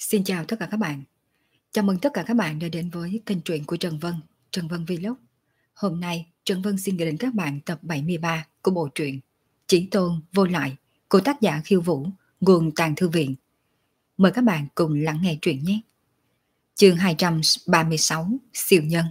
Xin chào tất cả các bạn. Chào mừng tất cả các bạn đã đến với kênh truyện của Trần Vân Vlog. Hôm nay, Trần Vân xin gửi đến các bạn tập 73 của bộ truyện Chí Tôn Vô Lại của tác giả Khiêu Vũ, nguồn Tàng Thư Viện. Mời các bạn cùng lắng nghe truyện nhé. Chương 236 Siêu Nhân.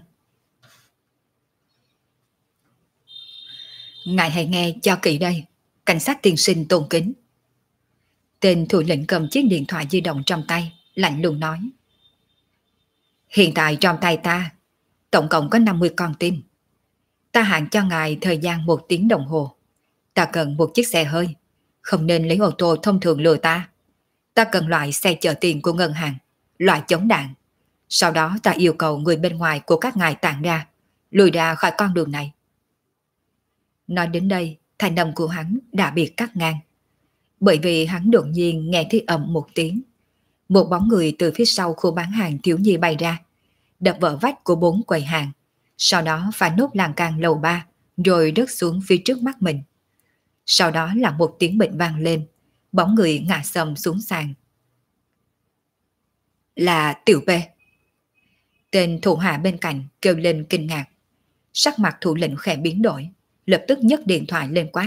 Ngài hãy nghe cho kỹ đây, cảnh sát tiên sinh tôn kính. Tên thủ lĩnh cầm chiếc điện thoại di động trong tay, lạnh lùng nói. Hiện tại trong tay ta, tổng cộng có 50 con tin. Ta hạn cho ngài thời gian 1 tiếng đồng hồ. Ta cần một chiếc xe hơi, không nên lấy ô tô thông thường lừa ta. Ta cần loại xe chở tiền của ngân hàng, loại chống đạn. Sau đó ta yêu cầu người bên ngoài của các ngài tản ra, lùi ra khỏi con đường này. Nói đến đây, thanh âm của hắn đã bị cắt ngang. Bởi vì hắn đột nhiên nghe thấy ầm một tiếng. Một bóng người từ phía sau khu bán hàng thiếu nhi bay ra, đập vỡ vách của 4 quầy hàng, sau đó phá nốt lan can lầu 3, rồi rớt xuống phía trước mắt mình. Sau đó là một tiếng bệnh vang lên, bóng người ngã sầm xuống sàn. Là Tiểu B. Tên thủ hạ bên cạnh kêu lên kinh ngạc. Sắc mặt thủ lĩnh khẽ biến đổi, lập tức nhấc điện thoại lên quát.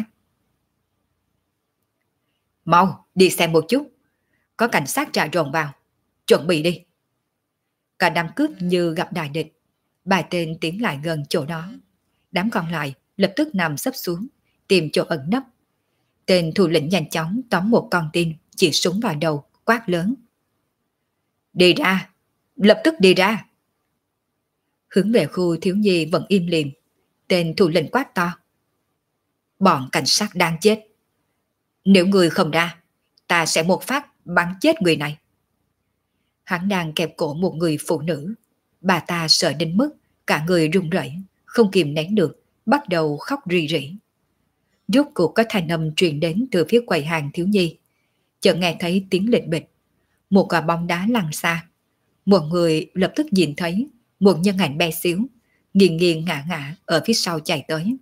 Mau, đi xem một chút. Có cảnh sát trà trộn vào. Chuẩn bị đi. Cả đám cướp như gặp đại địch. 3 tên tiến lại gần chỗ đó. Đám còn lại lập tức nằm sấp xuống, tìm chỗ ẩn nấp. Tên thủ lĩnh nhanh chóng tóm một con tin, chỉ súng vào đầu, quát lớn. Đi ra! Lập tức đi ra! Hướng về khu thiếu nhi vẫn im lìm. Tên thủ lĩnh quát to. Bọn cảnh sát đang chết. Nếu người không ra, ta sẽ một phát bắn chết người này. Hắn đang kẹp cổ một người phụ nữ. Bà ta sợ đến mức cả người run rẩy, không kìm nén được, bắt đầu khóc rỉ rỉ. Rốt cuộc có thanh âm truyền đến từ phía quầy hàng thiếu nhi. Chợt nghe thấy tiếng lệch bịch. Một quả bóng đá lăn xa. Một người lập tức nhìn thấy một nhân ảnh bé xíu, nghiêng nghiêng ngã ngã ở phía sau chạy tới.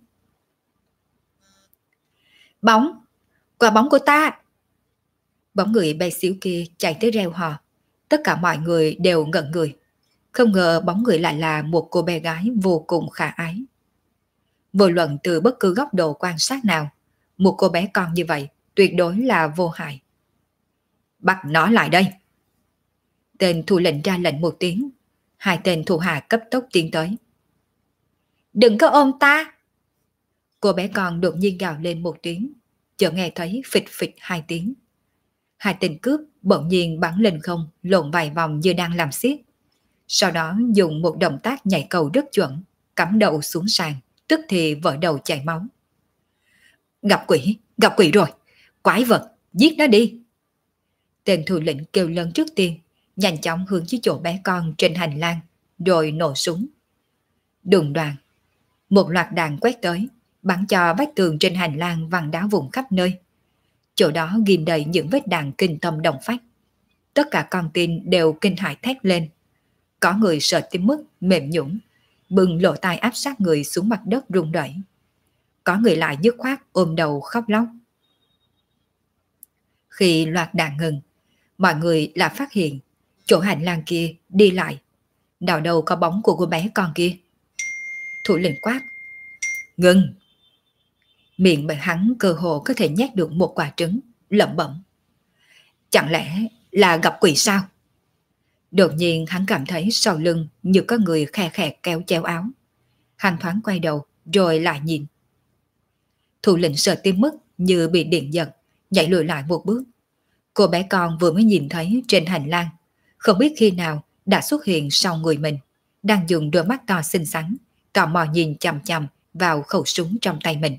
Bóng! Quả bóng của ta! Bóng người bé xíu kia chạy tới reo hò. Tất cả mọi người đều ngẩn người. Không ngờ bóng người lại là một cô bé gái vô cùng khả ái. Vô luận từ bất cứ góc độ quan sát nào, một cô bé con như vậy tuyệt đối là vô hại. Bắt nó lại đây! Tên thủ lĩnh ra lệnh một tiếng. 2 tên thủ hạ cấp tốc tiến tới. Đừng có ôm ta! Cô bé con đột nhiên gào lên một tiếng, chợt nghe thấy phịch phịch 2 tiếng. 2 tên cướp bỗng nhiên bắn lên không, lộn vài vòng như đang làm xiết. Sau đó dùng một động tác nhảy cầu rất chuẩn, cắm đầu xuống sàn, tức thì vỡ đầu chảy máu. Gặp quỷ rồi, quái vật, giết nó đi. Tên thủ lĩnh kêu lớn trước tiên, nhanh chóng hướng tới chỗ bé con trên hành lang, rồi nổ súng. Đùng đoàn, một loạt đạn quét tới, bắn cho vách tường trên hành lang văng đá vụn khắp nơi. Chỗ đó ghim đầy những vết đạn kinh tâm động phách. Tất cả con tin đều kinh hãi thét lên. Có người sợ tới mức mềm nhũn, bưng lỗ tai áp sát người xuống mặt đất rung rẩy. Có người lại dứt khoát ôm đầu khóc lóc. Khi loạt đạn ngừng, mọi người lại phát hiện chỗ hành lang kia đi lại, nào đâu có bóng của cô bé con kia. Thủ lĩnh quát. Ngừng! Miệng bởi hắn cơ hồ có thể nhét được một quả trứng, lẩm bẩm. Chẳng lẽ là gặp quỷ sao? Đột nhiên hắn cảm thấy sau lưng như có người khe khẽ kéo chéo áo. Hắn thoáng quay đầu rồi lại nhìn. Thủ lĩnh sợ tới mức như bị điện giật, nhảy lùi lại một bước. Cô bé con vừa mới nhìn thấy trên hành lang, không biết khi nào đã xuất hiện sau người mình, đang dùng đôi mắt to xinh xắn, tò mò nhìn chằm chằm vào khẩu súng trong tay mình.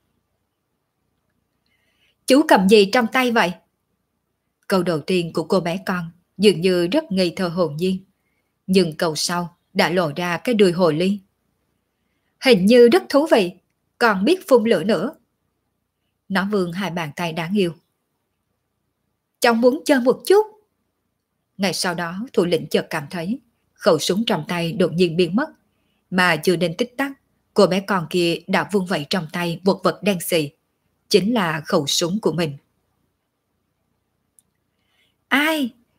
Chú cầm gì trong tay vậy? Câu đầu tiên của cô bé con dường như rất ngây thơ hồn nhiên, nhưng câu sau đã lộ ra cái đuôi hồ ly. Hình như rất thú vị, còn biết phun lửa nữa. Nó vươn 2 bàn tay đáng yêu. Cháu muốn chơi một chút. Ngay sau đó thủ lĩnh chợt cảm thấy khẩu súng trong tay đột nhiên biến mất, mà chưa đến tích tắc, cô bé con kia đã vung vẩy trong tay một vật đen xì, chính là khẩu súng của mình. Ai?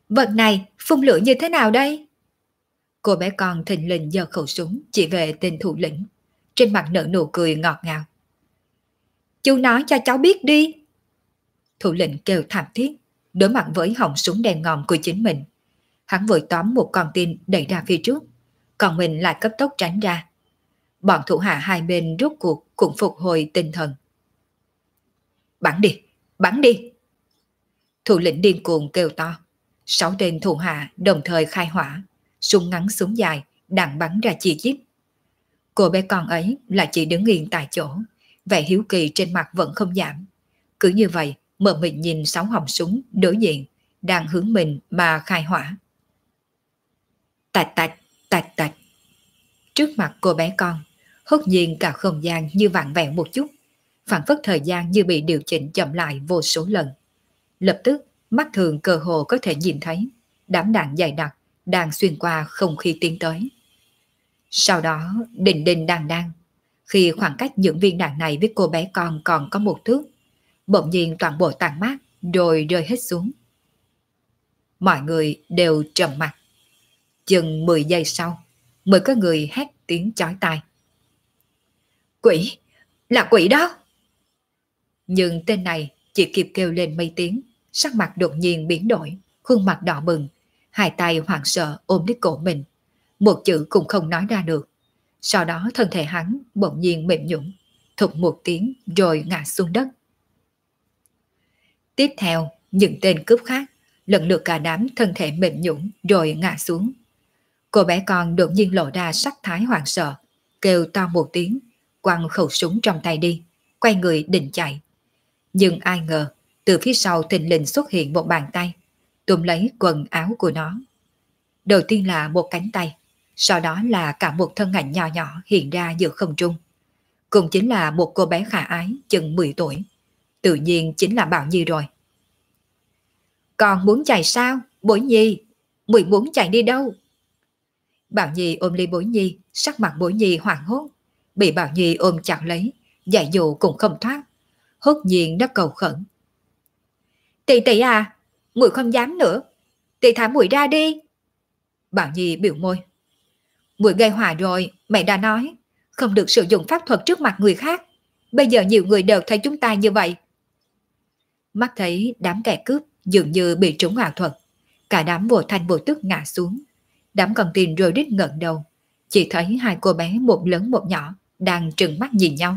Vật này phun lửa như thế nào đây? Cô bé con thình lình giơ khẩu súng chỉ về tên thủ lĩnh. Trên mặt nở nụ cười ngọt ngào. Chú nói cho cháu biết đi. Thủ lĩnh kêu thảm thiết, đối mặt với họng súng đen ngòm của chính mình. Hắn vội tóm một con tin đẩy ra phía trước, còn mình lại cấp tốc tránh ra. Bọn thủ hạ hai bên rốt cuộc cũng phục hồi tinh thần. Bắn đi, bắn đi. Thủ lĩnh điên cuồng kêu to. 6 tên thủ hạ đồng thời khai hỏa, súng ngắn súng dài, đạn bắn ra chi chít. Cô bé con ấy lại chỉ đứng yên tại chỗ, vẻ hiếu kỳ trên mặt vẫn không giảm. Cứ như vậy, mở mình nhìn 6 họng súng đối diện, đang hướng mình mà khai hỏa. Tạch tạch, tạch tạch. Trước mặt cô bé con, hốt nhiên cả không gian như vặn vẹo một chút, phản phất thời gian như bị điều chỉnh chậm lại vô số lần. Lập tức, mắt thường cơ hồ có thể nhìn thấy đám đạn dày đặc đang xuyên qua không khí tiến tới. Sau đó, đình đình đàn đan, khi khoảng cách những viên đạn này với cô bé con còn có một thước, bỗng nhiên toàn bộ tàn mát rồi rơi hết xuống. Mọi người đều trầm mặt. Chừng 10 giây sau, mới có người hét tiếng chói tai. Quỷ! Là quỷ đó! Nhưng tên này chỉ kịp kêu lên mấy tiếng, sắc mặt đột nhiên biến đổi, khuôn mặt đỏ bừng, hai tay hoảng sợ ôm lấy cổ mình. Một chữ cũng không nói ra được. Sau đó thân thể hắn bỗng nhiên mềm nhũn, thụt một tiếng rồi ngã xuống đất. Tiếp theo, những tên cướp khác, lần lượt cả đám thân thể mềm nhũn rồi ngã xuống. Cô bé con đột nhiên lộ ra sắc thái hoảng sợ, kêu to một tiếng, quăng khẩu súng trong tay đi, quay người định chạy. Nhưng ai ngờ, từ phía sau thình lình xuất hiện một bàn tay, túm lấy quần áo của nó. Đầu tiên là một cánh tay, sau đó là cả một thân ảnh nhỏ nhỏ hiện ra giữa không trung. Cũng chính là một cô bé khả ái chừng 10 tuổi. Tự nhiên chính là Bảo Nhi rồi. Còn muốn chạy sao? Bối Nhi, muội muốn chạy đi đâu? Bảo Nhi ôm lấy Bối Nhi, sắc mặt Bối Nhi hoảng hốt. Bị Bảo Nhi ôm chặt lấy, dạy dụ cũng không thoát. Hốt nhiên nó cầu khẩn. Tỷ tỷ à, muội không dám nữa. Tỷ thả muội ra đi. Bảo Nhi biểu môi. Muội gây họa rồi, mẹ đã nói. Không được sử dụng pháp thuật trước mặt người khác. Bây giờ nhiều người đều thấy chúng ta như vậy. Mắt thấy đám kẻ cướp dường như bị trúng ảo thuật. Cả đám vô thanh vô tức ngã xuống. Đám con tin rồi đít ngẩng đầu. Chỉ thấy hai cô bé một lớn một nhỏ đang trừng mắt nhìn nhau.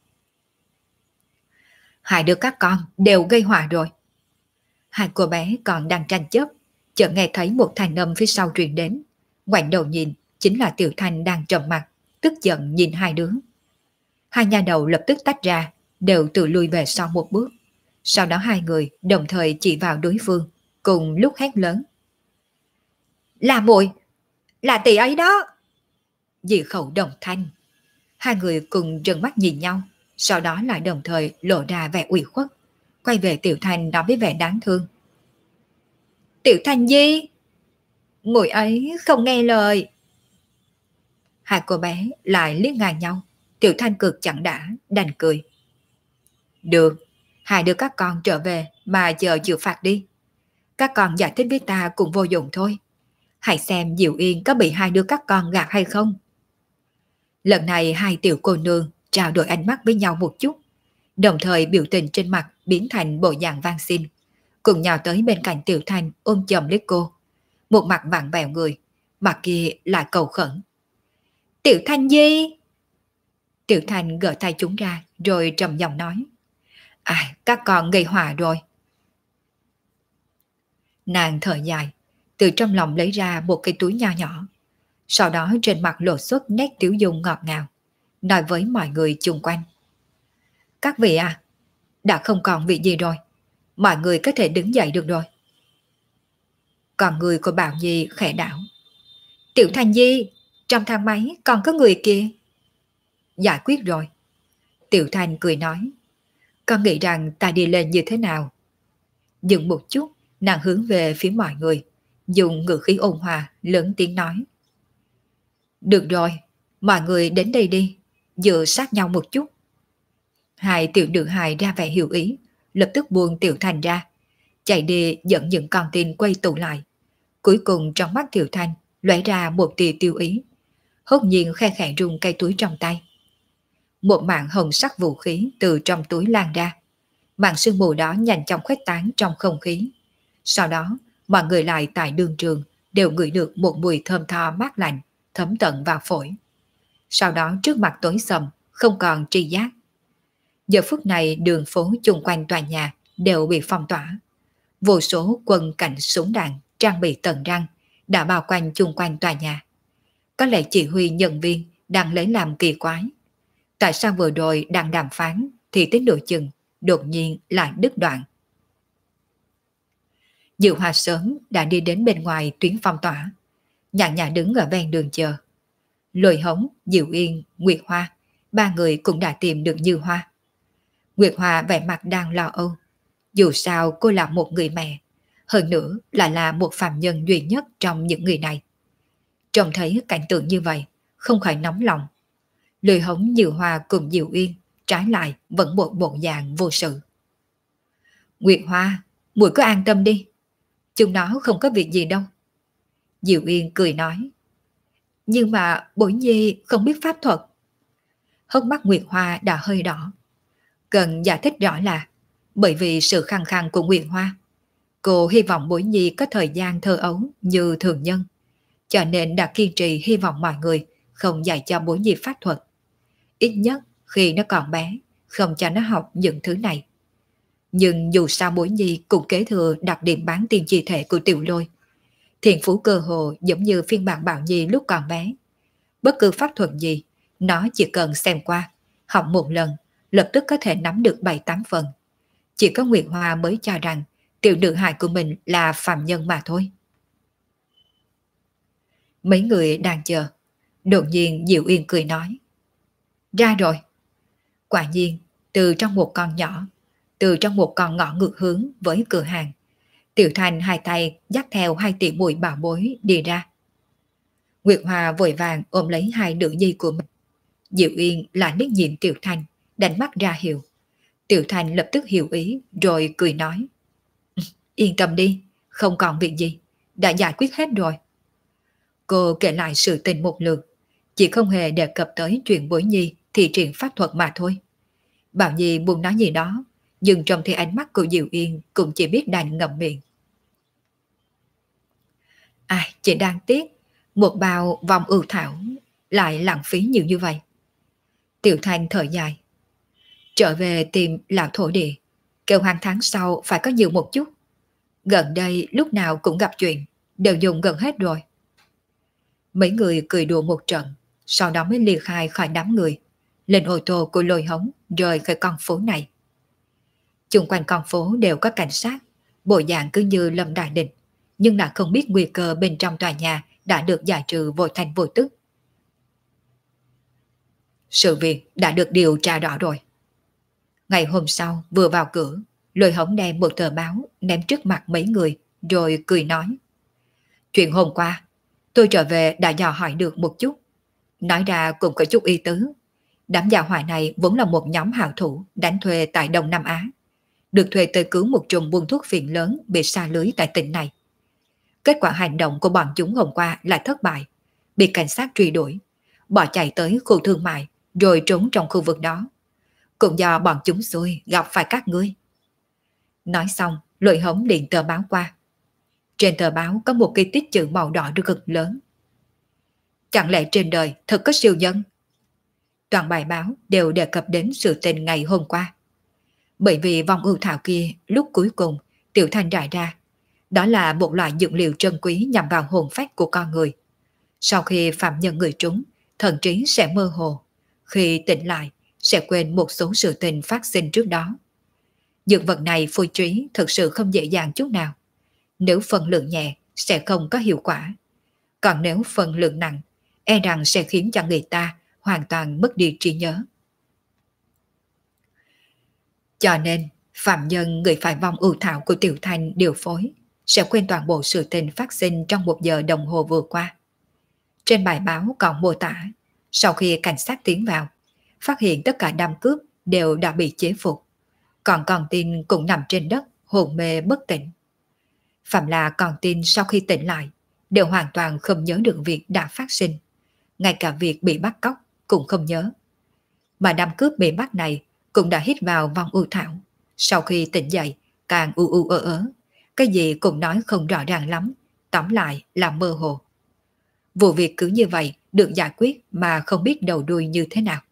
Hai đứa các con đều gây họa rồi. Hai cô bé còn đang tranh chấp, chợt nghe thấy một thanh âm phía sau truyền đến. Ngoảnh đầu nhìn, chính là Tiểu Thanh đang trầm mặt, tức giận nhìn hai đứa. Hai nha đầu lập tức tách ra, đều tự lui về sau một bước. Sau đó hai người đồng thời chỉ vào đối phương, cùng lúc hét lớn. Là muội, là tỷ ấy đó. Dị khẩu đồng thanh. Hai người cùng trừng mắt nhìn nhau, sau đó lại đồng thời lộ ra vẻ ủy khuất, quay về Tiểu Thanh nói với vẻ đáng thương. Tiểu Thanh Di, muội ấy không nghe lời. Hai cô bé lại liếc ngang nhau. Tiểu Thanh cực chẳng đã, đành cười. Được, hai đứa các con trở về mà giờ chịu phạt đi. Các con giải thích với ta cũng vô dụng thôi. Hãy xem Diệu Yên có bị hai đứa các con gạt hay không. Lần này hai tiểu cô nương trao đổi ánh mắt với nhau một chút, đồng thời biểu tình trên mặt biến thành bộ dạng van xin, cùng nhào tới bên cạnh Tiểu Thanh ôm chầm lấy cô. Một mặt vặn vẹo người, mặt kia lại cầu khẩn. Tiểu Thanh Di! Tiểu Thanh gỡ tay chúng ra rồi trầm giọng nói. Các con gây họa rồi. Nàng thở dài, từ trong lòng lấy ra một cái túi nho nhỏ. Sau đó trên mặt lộ xuất nét tiểu dung ngọt ngào, nói với mọi người chung quanh. Các vị à, đã không còn vị gì rồi. Mọi người có thể đứng dậy được rồi. Còn người của Bảo Nhi khẽ đảo. Tiểu Thanh Di, trong thang máy còn có người kia. Giải quyết rồi. Tiểu Thanh cười nói. Con nghĩ rằng ta đi lên như thế nào? Dừng một chút, nàng hướng về phía mọi người, dùng ngữ khí ôn hòa, lớn tiếng nói. Được rồi, mọi người đến đây đi, dựa sát nhau một chút. Hai tiểu nữ hài ra vẻ hiểu ý, lập tức buông Tiểu Thanh ra, chạy đi dẫn những con tin quay tụ lại, Cuối cùng trong mắt Tiểu Thanh lóe ra một tia tiêu ý, hốt nhiên khe khẽ rung cây túi trong tay. Một mảng hồng sắc vũ khí từ trong túi lan ra, màn sương mù đó nhanh chóng khuếch tán trong không khí. Sau đó, mọi người lại tại đường trường đều ngửi được một mùi thơm tho mát lạnh thấm tận vào phổi. Sau đó trước mặt tối sầm, không còn tri giác. Giờ phút này đường phố chung quanh tòa nhà đều bị phong tỏa. Vô số quân cảnh súng đạn trang bị tận răng đã bao quanh chung quanh tòa nhà. Có lẽ chỉ huy nhân viên đang lấy làm kỳ quái. Tại sao vừa rồi đang đàm phán thì tới nửa chừng đột nhiên lại đứt đoạn. Diệu Hoa sớm đã đi đến bên ngoài tuyến phong tỏa, nhàn nhã đứng ở ven đường chờ. Lôi Hống, Diệu Yên, Nguyệt Hoa, ba người cũng đã tìm được Như Hoa. Nguyệt Hoa vẻ mặt đang lo âu. Dù sao cô là một người mẹ, hơn nữa là một phàm nhân duy nhất trong những người này. Trông thấy cảnh tượng như vậy, không khỏi nóng lòng. Lôi Hống, Như Hoa cùng Diệu Yên trái lại vẫn một bộ dạng vô sự. Nguyệt Hoa, muội cứ an tâm đi, chúng nó không có việc gì đâu. Diệu Yên cười nói. Nhưng mà Bối Nhi không biết pháp thuật. Hốc mắt Nguyệt Hoa đã hơi đỏ. Cần giải thích rõ là bởi vì sự khăng khăng của Nguyệt Hoa, cô hy vọng Bối Nhi có thời gian thơ ấu như thường nhân, cho nên đã kiên trì hy vọng mọi người không dạy cho Bối Nhi pháp thuật. Ít nhất khi nó còn bé, không cho nó học những thứ này. Nhưng dù sao Bối Nhi cũng kế thừa đặc điểm bán tiên chi thể của Tiểu Lôi. Thiện phú cơ hồ giống như phiên bản Bảo Nhi lúc còn bé. Bất cứ pháp thuật gì, nó chỉ cần xem qua, học một lần, lập tức có thể nắm được 7-8 phần. Chỉ có Nguyệt Hoa mới cho rằng tiểu nữ hài của mình là phàm nhân mà thôi. Mấy người đang chờ. Đột nhiên Diệu Yên cười nói. Ra rồi. Quả nhiên, từ trong một con ngõ ngược hướng với cửa hàng, Tiểu Thanh hai tay dắt theo hai tỷ muội bảo bối đi ra. Nguyệt Hoa vội vàng ôm lấy hai nữ nhi của mình. Diệu Yên lại liếc nhìn Tiểu Thanh, đánh mắt ra hiệu. Tiểu Thanh lập tức hiểu ý rồi cười nói. Yên tâm đi, không còn việc gì, đã giải quyết hết rồi. Cô kể lại sự tình một lượt, chỉ không hề đề cập tới chuyện Bối Nhi thi triển pháp thuật mà thôi. Bảo Nhi buồn nói gì đó, nhưng trong thì ánh mắt của Diệu Yên cũng chỉ biết đành ngậm miệng. Ai, chỉ đáng tiếc, một bao vòng ưu thảo lại lãng phí nhiều như vậy. Tiểu Thanh thở dài. Trở về tìm lão thổ địa, kêu hàng tháng sau phải có nhiều một chút. Gần đây lúc nào cũng gặp chuyện, đều dùng gần hết rồi. Mấy người cười đùa một trận, sau đó mới ly khai khỏi đám người, lên ô tô của Lôi Hống rời khỏi con phố này. Chung quanh con phố đều có cảnh sát, bộ dạng cứ như lâm đại địch, nhưng đã không biết nguy cơ bên trong tòa nhà đã được giải trừ vô thành vô tức. Sự việc đã được điều tra rõ rồi. Ngày hôm sau vừa vào cửa, Lôi Hống đem một tờ báo ném trước mặt mấy người rồi cười nói. Chuyện hôm qua tôi trở về đã dò hỏi được một chút. Nói ra cũng có chút ý tứ. Đám gia hỏa này vốn là một nhóm hảo thủ đánh thuê tại Đông Nam Á, được thuê tới cứu một trùm buôn thuốc phiện lớn bị sa lưới tại tỉnh này. Kết quả hành động của bọn chúng hôm qua lại thất bại, bị cảnh sát truy đuổi, bỏ chạy tới khu thương mại rồi trốn trong khu vực đó. Cũng do bọn chúng xui gặp phải các ngươi. Nói xong, Lôi Hống liền tờ báo qua. Trên tờ báo có một cái tích chữ màu đỏ cực lớn. Chẳng lẽ trên đời thật có siêu nhân? Toàn bài báo đều đề cập đến sự tình ngày hôm qua. Bởi vì vòng ưu thảo kia lúc cuối cùng Tiểu Thanh rải ra, đó là một loại dược liệu trân quý nhằm vào hồn phách của con người. Sau khi phạm nhân người trúng, thần trí sẽ mơ hồ. Khi tỉnh lại, sẽ quên một số sự tình phát sinh trước đó. Dược vật này phôi trí thực sự không dễ dàng chút nào. Nếu phần lượng nhẹ sẽ không có hiệu quả. Còn nếu phần lượng nặng, e rằng sẽ khiến cho người ta hoàn toàn mất đi trí nhớ. Cho nên, phạm nhân người phải vong ưu thảo của Tiểu Thanh điều phối sẽ quên toàn bộ sự tình phát sinh trong 1 giờ đồng hồ vừa qua. Trên bài báo còn mô tả, sau khi cảnh sát tiến vào, phát hiện tất cả đám cướp đều đã bị chế phục, còn con tin cũng nằm trên đất hồn mê bất tỉnh. Phạm là con tin sau khi tỉnh lại đều hoàn toàn không nhớ được việc đã phát sinh. Ngay cả việc bị bắt cóc cũng không nhớ. Mà đám cướp bị bắt này cũng đã hít vào vòng u thảo. Sau khi tỉnh dậy, càng u ớ. Cái gì cũng nói không rõ ràng lắm, tóm lại là mơ hồ. Vụ việc cứ như vậy được giải quyết mà không biết đầu đuôi như thế nào.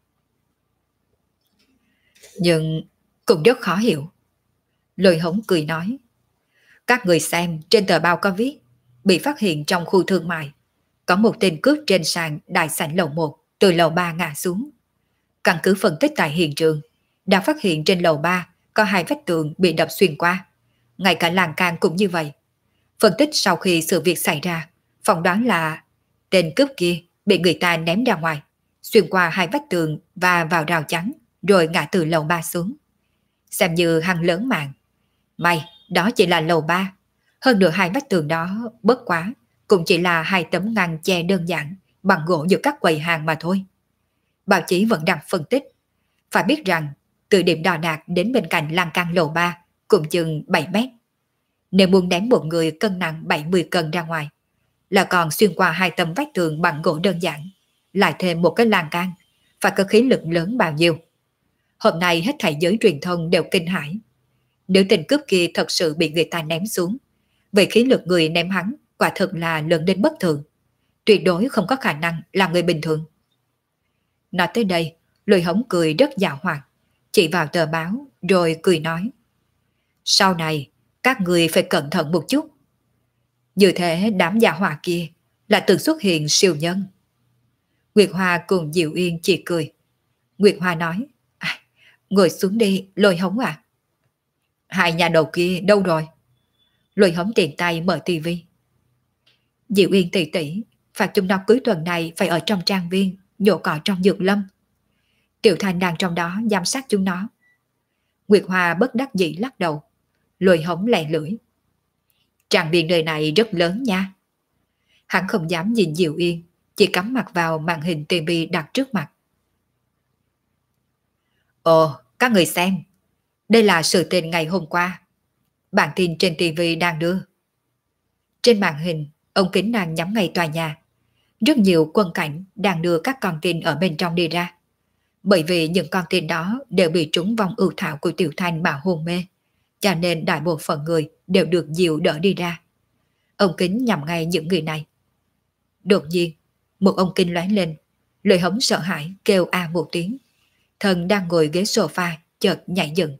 Nhưng cũng rất khó hiểu. Lôi Hống cười nói, các người xem trên tờ báo có viết, bị phát hiện trong khu thương mại, có một tên cướp trên sàn đại sảnh lầu 1 từ lầu 3 ngã xuống. Căn cứ phân tích tại hiện trường, đã phát hiện trên lầu 3 có 2 vách tường bị đập xuyên qua. Ngay cả lan can cũng như vậy. Phân tích sau khi sự việc xảy ra, phỏng đoán là tên cướp kia bị người ta ném ra ngoài, xuyên qua 2 vách tường và vào rào chắn, rồi ngã từ lầu 3 xuống. Xem như hăng lớn mạng. May, đó chỉ là lầu 3. Hơn nữa 2 vách tường đó bất quá, cũng chỉ là 2 tấm ngăn che đơn giản bằng gỗ giữa các quầy hàng mà thôi. Báo chí vẫn đang phân tích. Phải biết rằng, từ điểm đo đạc đến bên cạnh lan can lầu 3 cũng chừng 7 mét. Nếu muốn ném một người cân nặng 70 cân ra ngoài, là còn xuyên qua 2 tấm vách tường bằng gỗ đơn giản, lại thêm một cái lan can, phải có khí lực lớn bao nhiêu. Hôm nay hết thảy giới truyền thông đều kinh hãi. Nếu tên cướp kia thật sự bị người ta ném xuống, vậy khí lực người ném hắn quả thực là lớn đến bất thường. Tuyệt đối không có khả năng là người bình thường. Nói tới đây, Lôi Hống cười rất dạo hoạt, chỉ vào tờ báo rồi cười nói, sau này các người phải cẩn thận một chút. Như thế đám giả hỏa kia là từng xuất hiện siêu nhân. Nguyệt Hoa cùng Diệu Yên chỉ cười. Nguyệt Hoa nói, ngồi xuống đi Lôi Hống à. Hai nhà đầu kia đâu rồi? Lôi Hống tiện tay mở tivi. Diệu Yên tỷ tỷ, phạt chúng nó cuối tuần này phải ở trong trang viên, nhổ cỏ trong dược lâm. Tiểu Thành đang trong đó giám sát chúng nó. Nguyệt Hoa bất đắc dĩ lắc đầu. Lôi Hống lè lưỡi. Trang viên nơi này rất lớn nha. Hắn không dám nhìn Diệu Yên, chỉ cắm mặt vào màn hình tivi đặt trước mặt. Ồ, các người xem, đây là sự tình ngày hôm qua. Bản tin trên tivi đang đưa. Trên màn hình, ông kính đang nhắm ngay tòa nhà. Rất nhiều quân cảnh đang đưa các con tin ở bên trong đi ra. Bởi vì những con tin đó đều bị trúng vòng ưu thảo của Tiểu Thanh mà hôn mê, cho nên đại bộ phận người đều được dìu đỡ đi ra. Ông kính nhằm ngay những người này. Đột nhiên, một ông kinh lóe lên, Lôi Hống sợ hãi kêu a một tiếng. Thần đang ngồi ghế sofa chợt nhảy dựng.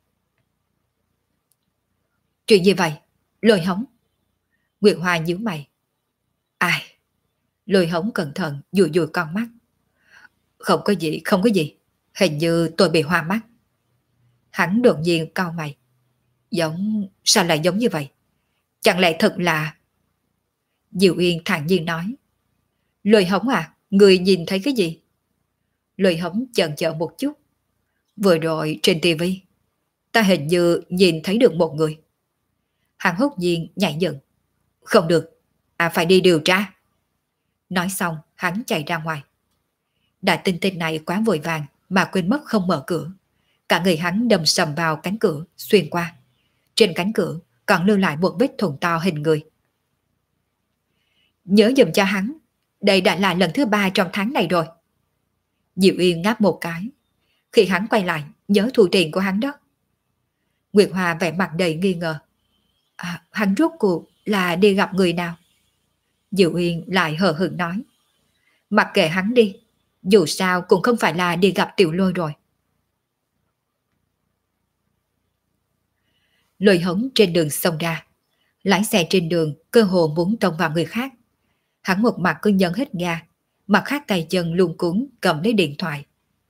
Chuyện gì vậy? Lôi Hống. Nguyệt Hoa nhíu mày. Ai? Lôi Hống cẩn thận dụi dụi con mắt. Không có gì, không có gì. Hình như tôi bị hoa mắt. Hắn đột nhiên cau mày. Sao lại giống như vậy? Chẳng lẽ thật là... Diệu Yên thản nhiên nói. Lôi Hống à, người nhìn thấy cái gì? Lôi Hống chần chờ một chút. Vừa rồi trên tivi, ta hình như nhìn thấy được một người. Hắn hốt nhiên nhảy dựng. Không được, phải đi điều tra. Nói xong, hắn chạy ra ngoài. Đại tinh tinh này quá vội vàng mà quên mất không mở cửa. Cả người hắn đâm sầm vào cánh cửa, xuyên qua. Trên cánh cửa còn lưu lại một vết thủng to hình người. Nhớ giùm cho hắn, đây đã là lần thứ 3 trong tháng này rồi. Diệu Yên ngáp một cái. Khi hắn quay lại, nhớ thu tiền của hắn đó. Nguyệt Hoa vẻ mặt đầy nghi ngờ. Hắn rốt cuộc là đi gặp người nào? Diệu Yên lại hờ hững nói. Mặc kệ hắn đi, dù sao cũng không phải là đi gặp Tiểu Lôi rồi. Lôi Hống trên đường xông ra. Lái xe trên đường cơ hồ muốn tông vào người khác. Hắn một mặt cứ nhấn hết ga, mặt khác tay chân luống cuống cầm lấy điện thoại.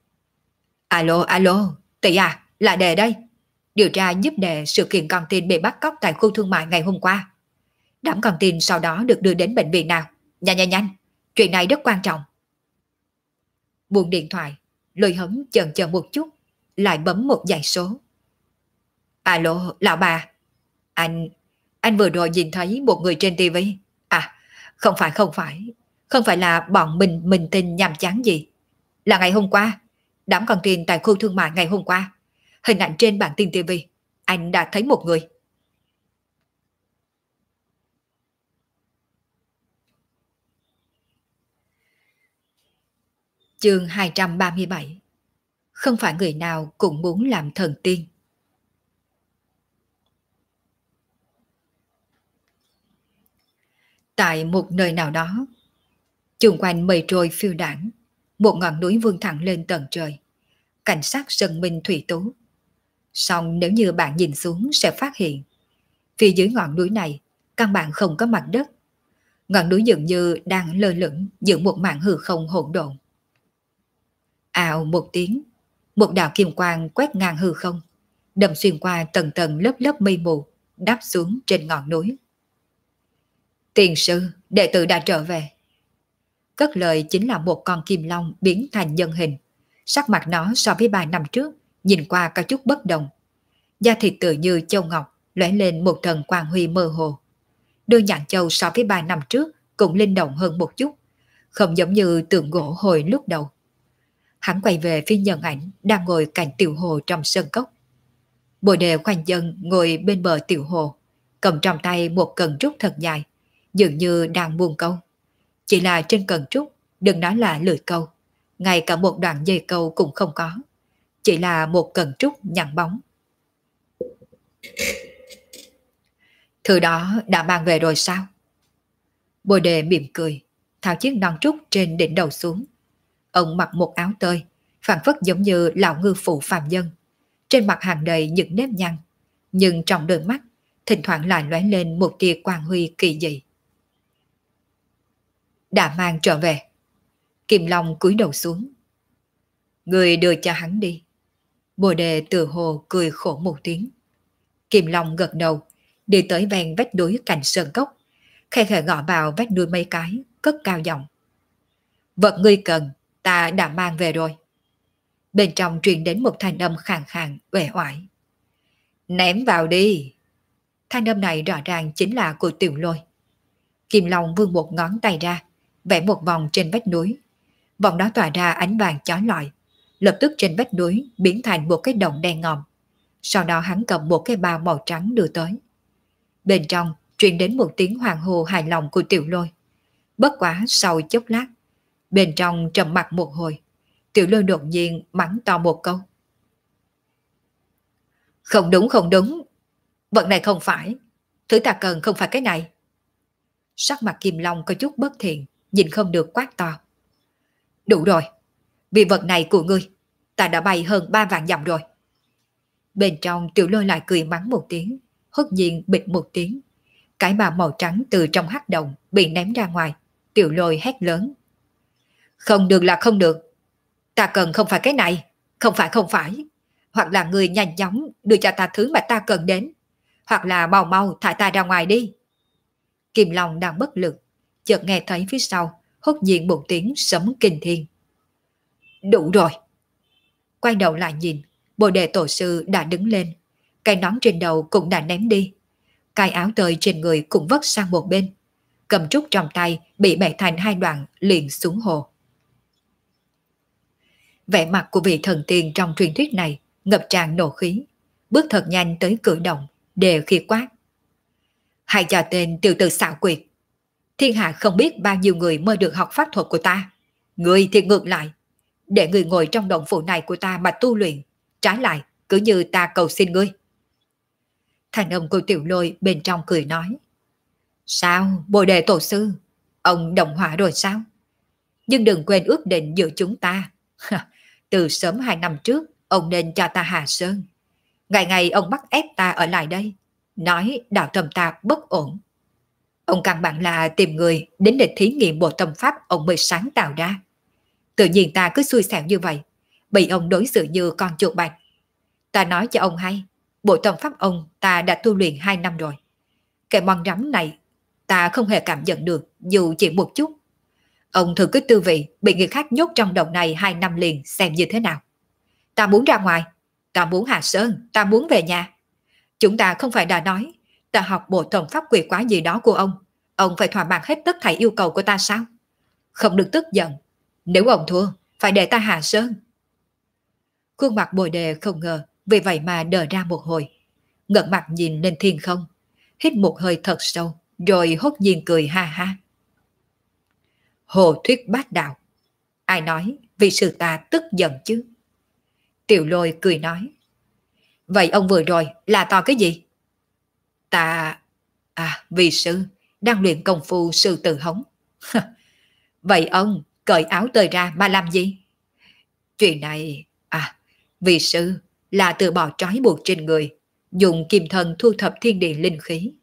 Alo, tỷ à, là Đề đây. Điều tra giúp Đề sự kiện con tin bị bắt cóc tại khu thương mại ngày hôm qua. Đám con tin sau đó được đưa đến bệnh viện nào? Nhanh, chuyện này rất quan trọng. Buông điện thoại, Lôi Hống chần chờ một chút, lại bấm một dãy số. Alo, lão bà. Anh vừa rồi nhìn thấy một người trên tivi. Không phải là bọn mình tin nhàm chán gì. Là ngày hôm qua, đám con tin tại khu thương mại ngày hôm qua. Hình ảnh trên bản tin tivi, anh đã thấy một người. Chương 237. Không phải người nào cũng muốn làm thần tiên. Tại một nơi nào đó, chung quanh mây trôi phiêu đãng, một ngọn núi vươn thẳng lên tận trời, cảnh sắc sơn minh thủy tú. Song nếu như bạn nhìn xuống sẽ phát hiện, phía dưới ngọn núi này căn bản không có mặt đất. Ngọn núi dường như đang lơ lửng giữa một mảng hư không hỗn độn. Ào một tiếng, một đạo kim quang quét ngang hư không, đâm xuyên qua tầng tầng lớp lớp mây mù, đáp xuống trên ngọn núi. Tiền sư, đệ tử đã trở về. Cất lời chính là một con kim long biến thành nhân hình. Sắc mặt nó so với 3 năm trước nhìn qua có chút bất đồng. Da thịt tự như châu ngọc, lóe lên một thần quang huy mơ hồ. Đôi nhãn châu so với 3 năm trước cũng linh động hơn một chút, không giống như tượng gỗ hồi lúc đầu. Hắn quay về phía nhân ảnh đang ngồi cạnh tiểu hồ trong sân cốc. Bồ đề khoanh chân ngồi bên bờ tiểu hồ, cầm trong tay một cần trúc thật dài, dường như đang buông câu. Chỉ là trên cần trúc, đừng nói là lưỡi câu, ngay cả một đoạn dây câu cũng không có, chỉ là một cần trúc nhẵn bóng. Thứ đó đã mang về rồi sao? Bồ đề mỉm cười, tháo chiếc nón trúc trên đỉnh đầu xuống. Ông mặc một áo tơi, phảng phất giống như lão ngư phụ phàm nhân. Trên mặt hàng đầy những nếp nhăn, nhưng trong đôi mắt thỉnh thoảng lại lóe lên một tia quang huy kỳ dị. Đã mang trở về. Kim Long cúi đầu xuống. Người đưa cho hắn đi. Bồ đề từ hồ cười khổ một tiếng. Kim Long gật đầu, đi tới ven vách núi cạnh sơn cốc, khẽ khẽ gõ vào vách núi mấy cái, cất cao giọng. Vật ngươi cần, ta đã mang về rồi. Bên trong truyền đến một thanh âm khàn khàn, uể oải. Ném vào đi. Thanh âm này rõ ràng chính là của Tiểu Lôi. Kim Long vươn một ngón tay ra, vẽ một vòng trên vách núi. Vòng đó tỏa ra ánh vàng chói lọi, lập tức trên vách núi biến thành một cái động đen ngòm. Sau đó hắn cầm một cái bao màu trắng đưa tới. Bên trong truyền đến một tiếng hoàng hô hài lòng của Tiểu Lôi. Bất quá sau chốc lát, bên trong trầm mặc một hồi, Tiểu Lôi đột nhiên mắng to một câu. Không đúng không đúng, vật này không phải, thứ ta cần không phải cái này. Sắc mặt Kim Long có chút bất thiện, nhìn không được quát to. Đủ rồi, vì vật này của ngươi, ta đã bay hơn 3 vạn dặm rồi. Bên trong Tiểu Lôi lại cười mắng một tiếng, hốt nhiên bịch một tiếng. Cái bà màu trắng từ trong hắc động bị ném ra ngoài. Tiểu Lôi hét lớn. Không được là không được. Ta cần không phải cái này, không phải. Hoặc là người nhanh chóng đưa cho ta thứ mà ta cần đến, hoặc là mau mau thả ta ra ngoài đi. Kim Long đang bất lực, chợt nghe thấy phía sau hốt nhiên một tiếng sấm kinh thiên. Đủ rồi. Quay đầu lại nhìn, Bồ đề tổ sư đã đứng lên, cái nón trên đầu cũng đã ném đi, cái áo tơi trên người cũng vất sang một bên, cầm trúc trong tay bị bẻ thành 2 đoạn liền xuống hồ. Vẻ mặt của vị thần tiên trong truyền thuyết này ngập tràn nộ khí, bước thật nhanh tới cử động, đều khi quát. Hãy cho tên tiểu tử xạo quyệt. Thiên hạ không biết bao nhiêu người mơ được học pháp thuật của ta. Người thì ngược lại, để người ngồi trong động phủ này của ta mà tu luyện, trái lại cứ như ta cầu xin ngươi. Thành âm của Tiểu Lôi bên trong cười nói. Sao, Bồ đề tổ sư, ông động hỏa rồi sao? Nhưng đừng quên ước định giữa chúng ta. Từ sớm 2 năm trước, ông nên cho ta hạ sơn. Ngày ngày ông bắt ép ta ở lại đây, nói đạo tâm ta bất ổn. Ông căn bản là tìm người đến để thí nghiệm bộ tâm pháp ông mới sáng tạo ra. Tự nhiên ta cứ xui xẻo như vậy, bị ông đối xử như con chuột bạch. Ta nói cho ông hay, bộ tâm pháp ông ta đã tu luyện 2 năm rồi. Cái món rắm này ta không hề cảm nhận được dù chỉ một chút. Ông thử cứ tư vị bị người khác nhốt trong động này 2 năm liền xem như thế nào. Ta muốn ra ngoài, ta muốn hạ sơn, ta muốn về nhà. Chúng ta không phải đã nói ta học bộ tâm pháp quỷ quái gì đó của ông phải thỏa mãn hết tất thảy yêu cầu của ta sao? Không được tức giận, nếu ông thua phải để ta hạ sơn. Khuôn mặt Bồ đề không ngờ vì vậy mà đờ ra một hồi, ngẩng mặt nhìn lên thiên không, hít một hơi thật sâu, rồi hốt nhiên cười ha ha. Hồ thuyết bát đạo, ai nói vị sư ta tức giận chứ? Tiểu Lôi cười nói. Vậy ông vừa rồi là to cái gì? Ta... vị sư đang luyện công phu sư tử hống. Vậy ông cởi áo tơi ra mà làm gì? Chuyện này... vị sư là từ bỏ trói buộc trên người, dùng kim thân thu thập thiên địa linh khí.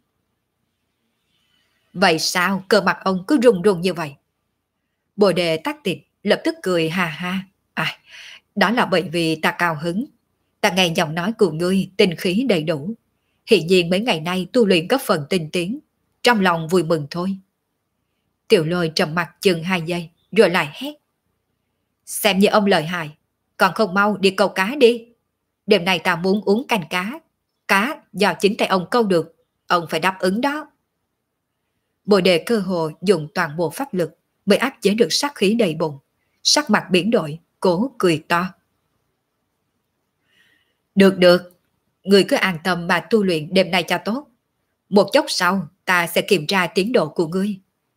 Vậy sao cơ mặt ông cứ run run như vậy? Bồ đề tắc tịch lập tức cười ha ha. Đó là bởi vì ta cao hứng. Ta nghe giọng nói của ngươi tinh khí đầy đủ. Hiện nhiên mấy ngày nay tu luyện có phần tinh tiến. Trong lòng vui mừng thôi. Tiểu Lôi trầm mặt chừng 2 giây rồi lại hét. Xem như ông lợi hại, còn không mau đi câu cá đi. Đêm nay ta muốn uống canh cá. Cá do chính tay ông câu được, ông phải đáp ứng đó. Bồ đề cơ hồ dùng toàn bộ pháp lực mới áp chế được sát khí đầy bụng. Sắc mặt biến đổi, cố cười to. Được được, người cứ an tâm mà tu luyện đêm nay cho tốt. Một chốc sau ta sẽ kiểm tra tiến độ của ngươi.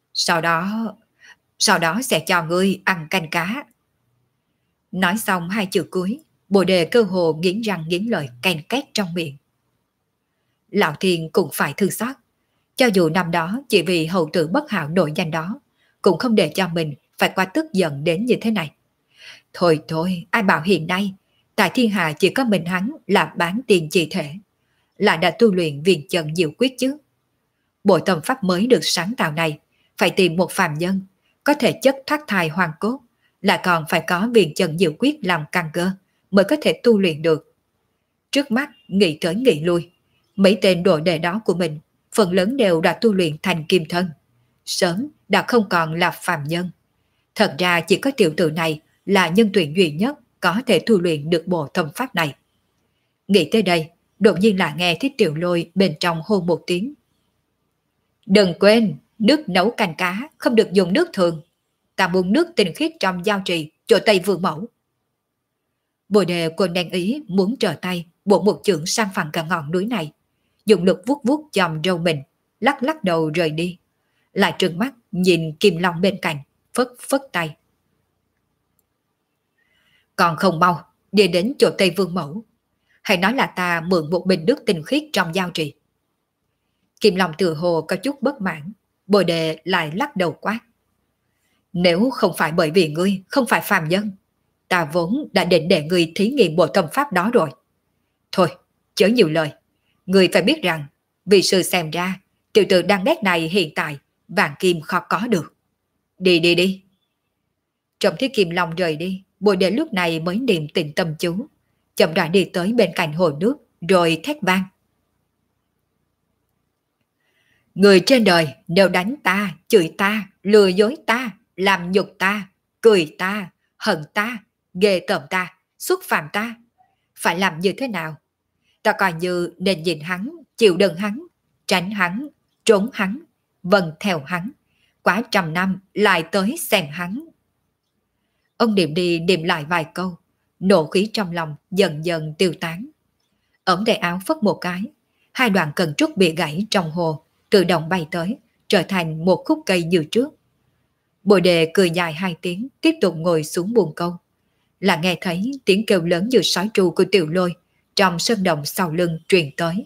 Sau đó sẽ cho ngươi ăn canh cá. Nói xong 2 chữ cuối, Bồ đề cơ hồ nghiến răng nghiến lợi ken két trong miệng. Lão Thiên cũng phải thương xót. Cho dù năm đó chỉ vì hậu tử bất hảo nổi danh đó, cũng không để cho mình phải qua tức giận đến như thế này. Thôi thôi, ai bảo hiện nay tại thiên hạ chỉ có mình hắn là bán tiền chi thể, là đã tu luyện viền chân diệu quyết chứ. Bộ tâm pháp mới được sáng tạo này phải tìm một phàm nhân có thể chất thoát thai hoàng cốt, là còn phải có viền chân diệu quyết làm căn cơ mới có thể tu luyện được. Trước mắt nghĩ tới nghĩ lui, mấy tên đồ đệ đó của mình phần lớn đều đã tu luyện thành kim thân, sớm đã không còn là phàm nhân. Thật ra chỉ có tiểu tử này là nhân tuyển duy nhất có thể tu luyện được bộ tâm pháp này. Nghĩ tới đây, đột nhiên là nghe thấy Tiểu Lôi bên trong hô một tiếng. Đừng quên, nước nấu canh cá không được dùng nước thường. Ta muốn nước tinh khiết trong giao trì, chỗ Tây Vương Mẫu. Bồ đề còn đang ý muốn trở tay bổ một chưởng sang phẳng cả ngọn núi này, dùng lực vuốt vuốt chòm râu mình, lắc lắc đầu rời đi. Lại trừng mắt nhìn Kim Long bên cạnh, phất phất tay. Còn không mau, đi đến chỗ Tây Vương Mẫu. Hay nói là ta mượn một bình nước tinh khiết trong giao trì. Kim Long tự hồ có chút bất mãn, Bồ đề lại lắc đầu quát. Nếu không phải bởi vì ngươi không phải phàm nhân, ta vốn đã định để ngươi thí nghiệm bộ tâm pháp đó rồi. Thôi, chớ nhiều lời. Ngươi phải biết rằng, vì sự xem ra, tiểu tử đang nét này hiện tại, vàng kim khó có được. Đi đi đi. Trong thấy Kim Long rời đi, Bồ đề lúc này mới niệm tịnh tâm chú, chậm rãi đi tới bên cạnh hồ nước, rồi thét vang. Người trên đời nếu đánh ta, chửi ta, lừa dối ta, làm nhục ta, cười ta, hận ta, ghê tởm ta, xúc phạm ta, phải làm như thế nào? Ta coi như nên nhìn hắn, chịu đựng hắn, tránh hắn, trốn hắn, vâng theo hắn, quá 100 năm lại tới xem hắn. Ông niệm đi niệm lại vài câu, nộ khí trong lòng dần dần tiêu tán. Ống tay áo phất một cái, 2 đoạn cần trúc bị gãy trong hồ tự động bay tới, trở thành một khúc cây như trước. Bồ đề cười dài 2 tiếng, tiếp tục ngồi xuống buồn câu. Là nghe thấy tiếng kêu lớn như sói tru của Tiểu Lôi trong sơn động sau lưng truyền tới.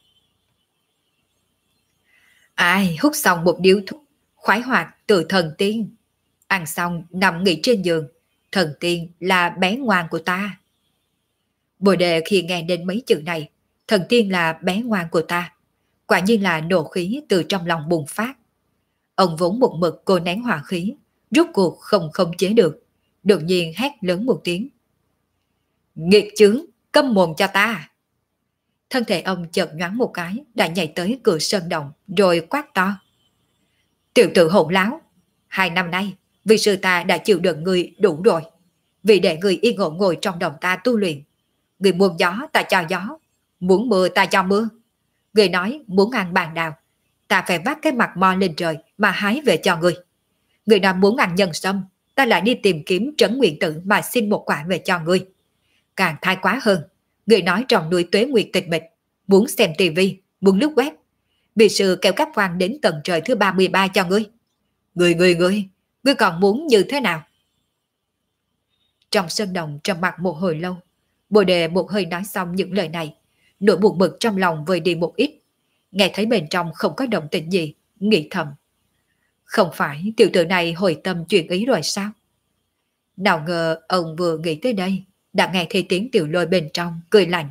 Ai hút xong một điếu thuốc, khoái hoạt từ thần tiên. Ăn xong nằm nghỉ trên giường, thần tiên là bé ngoan của ta. Bồ đề khi nghe đến mấy chữ này, thần tiên là bé ngoan của ta, quả nhiên là nộ khí từ trong lòng bùng phát. Ông vốn một mực cô nén hỏa khí, rốt cuộc không khống chế được, đột nhiên hét lớn một tiếng. Nghiệt chướng, câm mồm cho ta. Thân thể ông chợt nhoáng một cái, đã nhảy tới cửa sơn động, rồi quát to. Tiểu tử hỗn láo, 2 năm nay, vì sư ta đã chịu đựng người đủ rồi. Vì để người yên ổn ngồi trong động ta tu luyện. Người muốn gió ta cho gió, muốn mưa ta cho mưa. Người nói muốn ăn bàn đào, ta phải vác cái mặt mo lên trời mà hái về cho người. Người nói muốn ăn nhân sâm, ta lại đi tìm kiếm Trấn Nguyện Tử mà xin một quả về cho người. Càng thái quá hơn, người nói trong núi Tuế Nguyệt tịch mịch, muốn xem tivi, muốn lướt web. Bị sự kêu cáp quan đến tầng trời thứ 33 cho ngươi. Ngươi còn muốn như thế nào? Trong sân đồng trầm mặc một hồi lâu, Bồ đề một hơi nói xong những lời này, nỗi buồn bực trong lòng vơi đi một ít. Nghe thấy bên trong không có động tĩnh gì, nghĩ thầm. Không phải tiểu tử này hồi tâm chuyển ý rồi sao? Nào ngờ ông vừa nghĩ tới đây, đã nghe thấy tiếng Tiểu Lôi bên trong cười lạnh.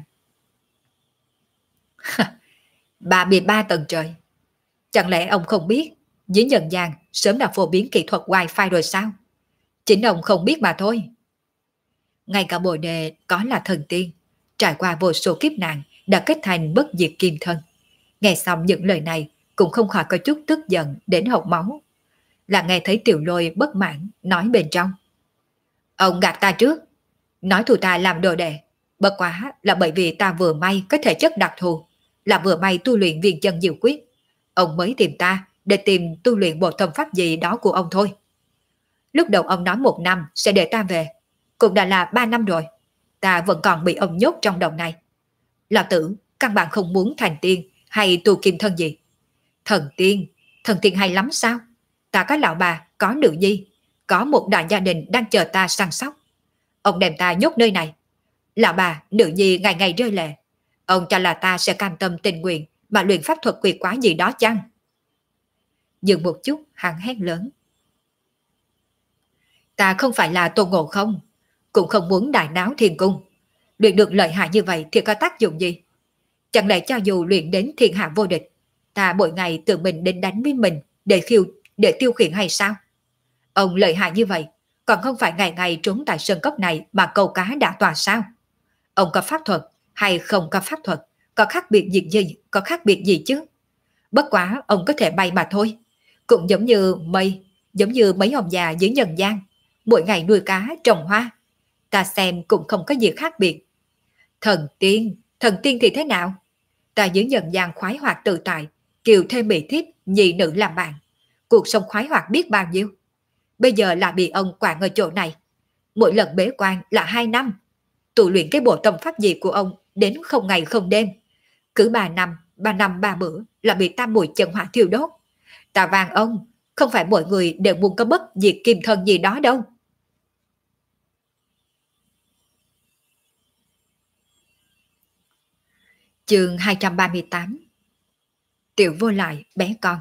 33 tầng trời. Chẳng lẽ ông không biết dưới nhân gian sớm đã phổ biến kỹ thuật wifi rồi sao? Chính ông không biết mà thôi. Ngay cả Bồ đề có là thần tiên, trải qua vô số kiếp nạn đã kết thành bất diệt kim thân. Nghe xong những lời này cũng không khỏi có chút tức giận đến hộc máu. Là nghe thấy Tiểu Lôi bất mãn nói bên trong. Ông gạt ta trước, nói thù ta làm đồ đệ, bất quá là bởi vì ta vừa may có thể chất đặc thù, là vừa may tu luyện viên chân diệu quyết. Ông mới tìm ta để tìm tu luyện bộ tâm pháp gì đó của ông thôi. Lúc đầu ông nói 1 năm sẽ để ta về, cũng đã là 3 năm rồi. Ta vẫn còn bị ông nhốt trong đồng này. Lão tử căn bản không muốn thành tiên hay tu kim thân gì. Thần tiên hay lắm sao? Ta có lão bà, có nữ nhi, có một đại gia đình đang chờ ta săn sóc. Ông đem ta nhốt nơi này. Lão bà, nữ nhi ngày ngày rơi lệ. Ông cho là ta sẽ cam tâm tình nguyện mà luyện pháp thuật quỷ quái gì đó chăng? Dừng một chút, hắn hét lớn. Ta không phải là Tôn Ngộ Không, cũng không muốn đại náo thiên cung. Luyện được lợi hại như vậy thì có tác dụng gì? Chẳng lẽ cho dù luyện đến thiên hạ vô địch, ta mỗi ngày tự mình đến đánh với mình để tiêu khiển hay sao? Ông lợi hại như vậy, còn không phải ngày ngày trốn tại sơn cốc này mà câu cá đã tòa sao? Ông có pháp thuật hay không có pháp thuật, có khác biệt gì chứ? Bất quá ông có thể bay mà thôi. Cũng giống như mấy ông già dưới nhân gian, mỗi ngày nuôi cá, trồng hoa. Ta xem cũng không có gì khác biệt. Thần tiên thì thế nào? Ta dưới nhân gian khoái hoạt tự tại, kiều thêm mỹ thiếp, nhị nữ làm bạn. Cuộc sống khoái hoạt biết bao nhiêu. Bây giờ là bị ông quản ở chỗ này. Mỗi lần bế quan là 2 năm. Tu luyện cái bộ tâm pháp gì của ông đến không ngày không đêm. Cứ 3 năm 3 bữa là bị tam mùi chân hỏa thiêu đốt. Ta vàng ông, không phải mọi người đều muốn có bất diệt kim thân gì đó đâu. Chương 238. Tiểu vô lại bé con.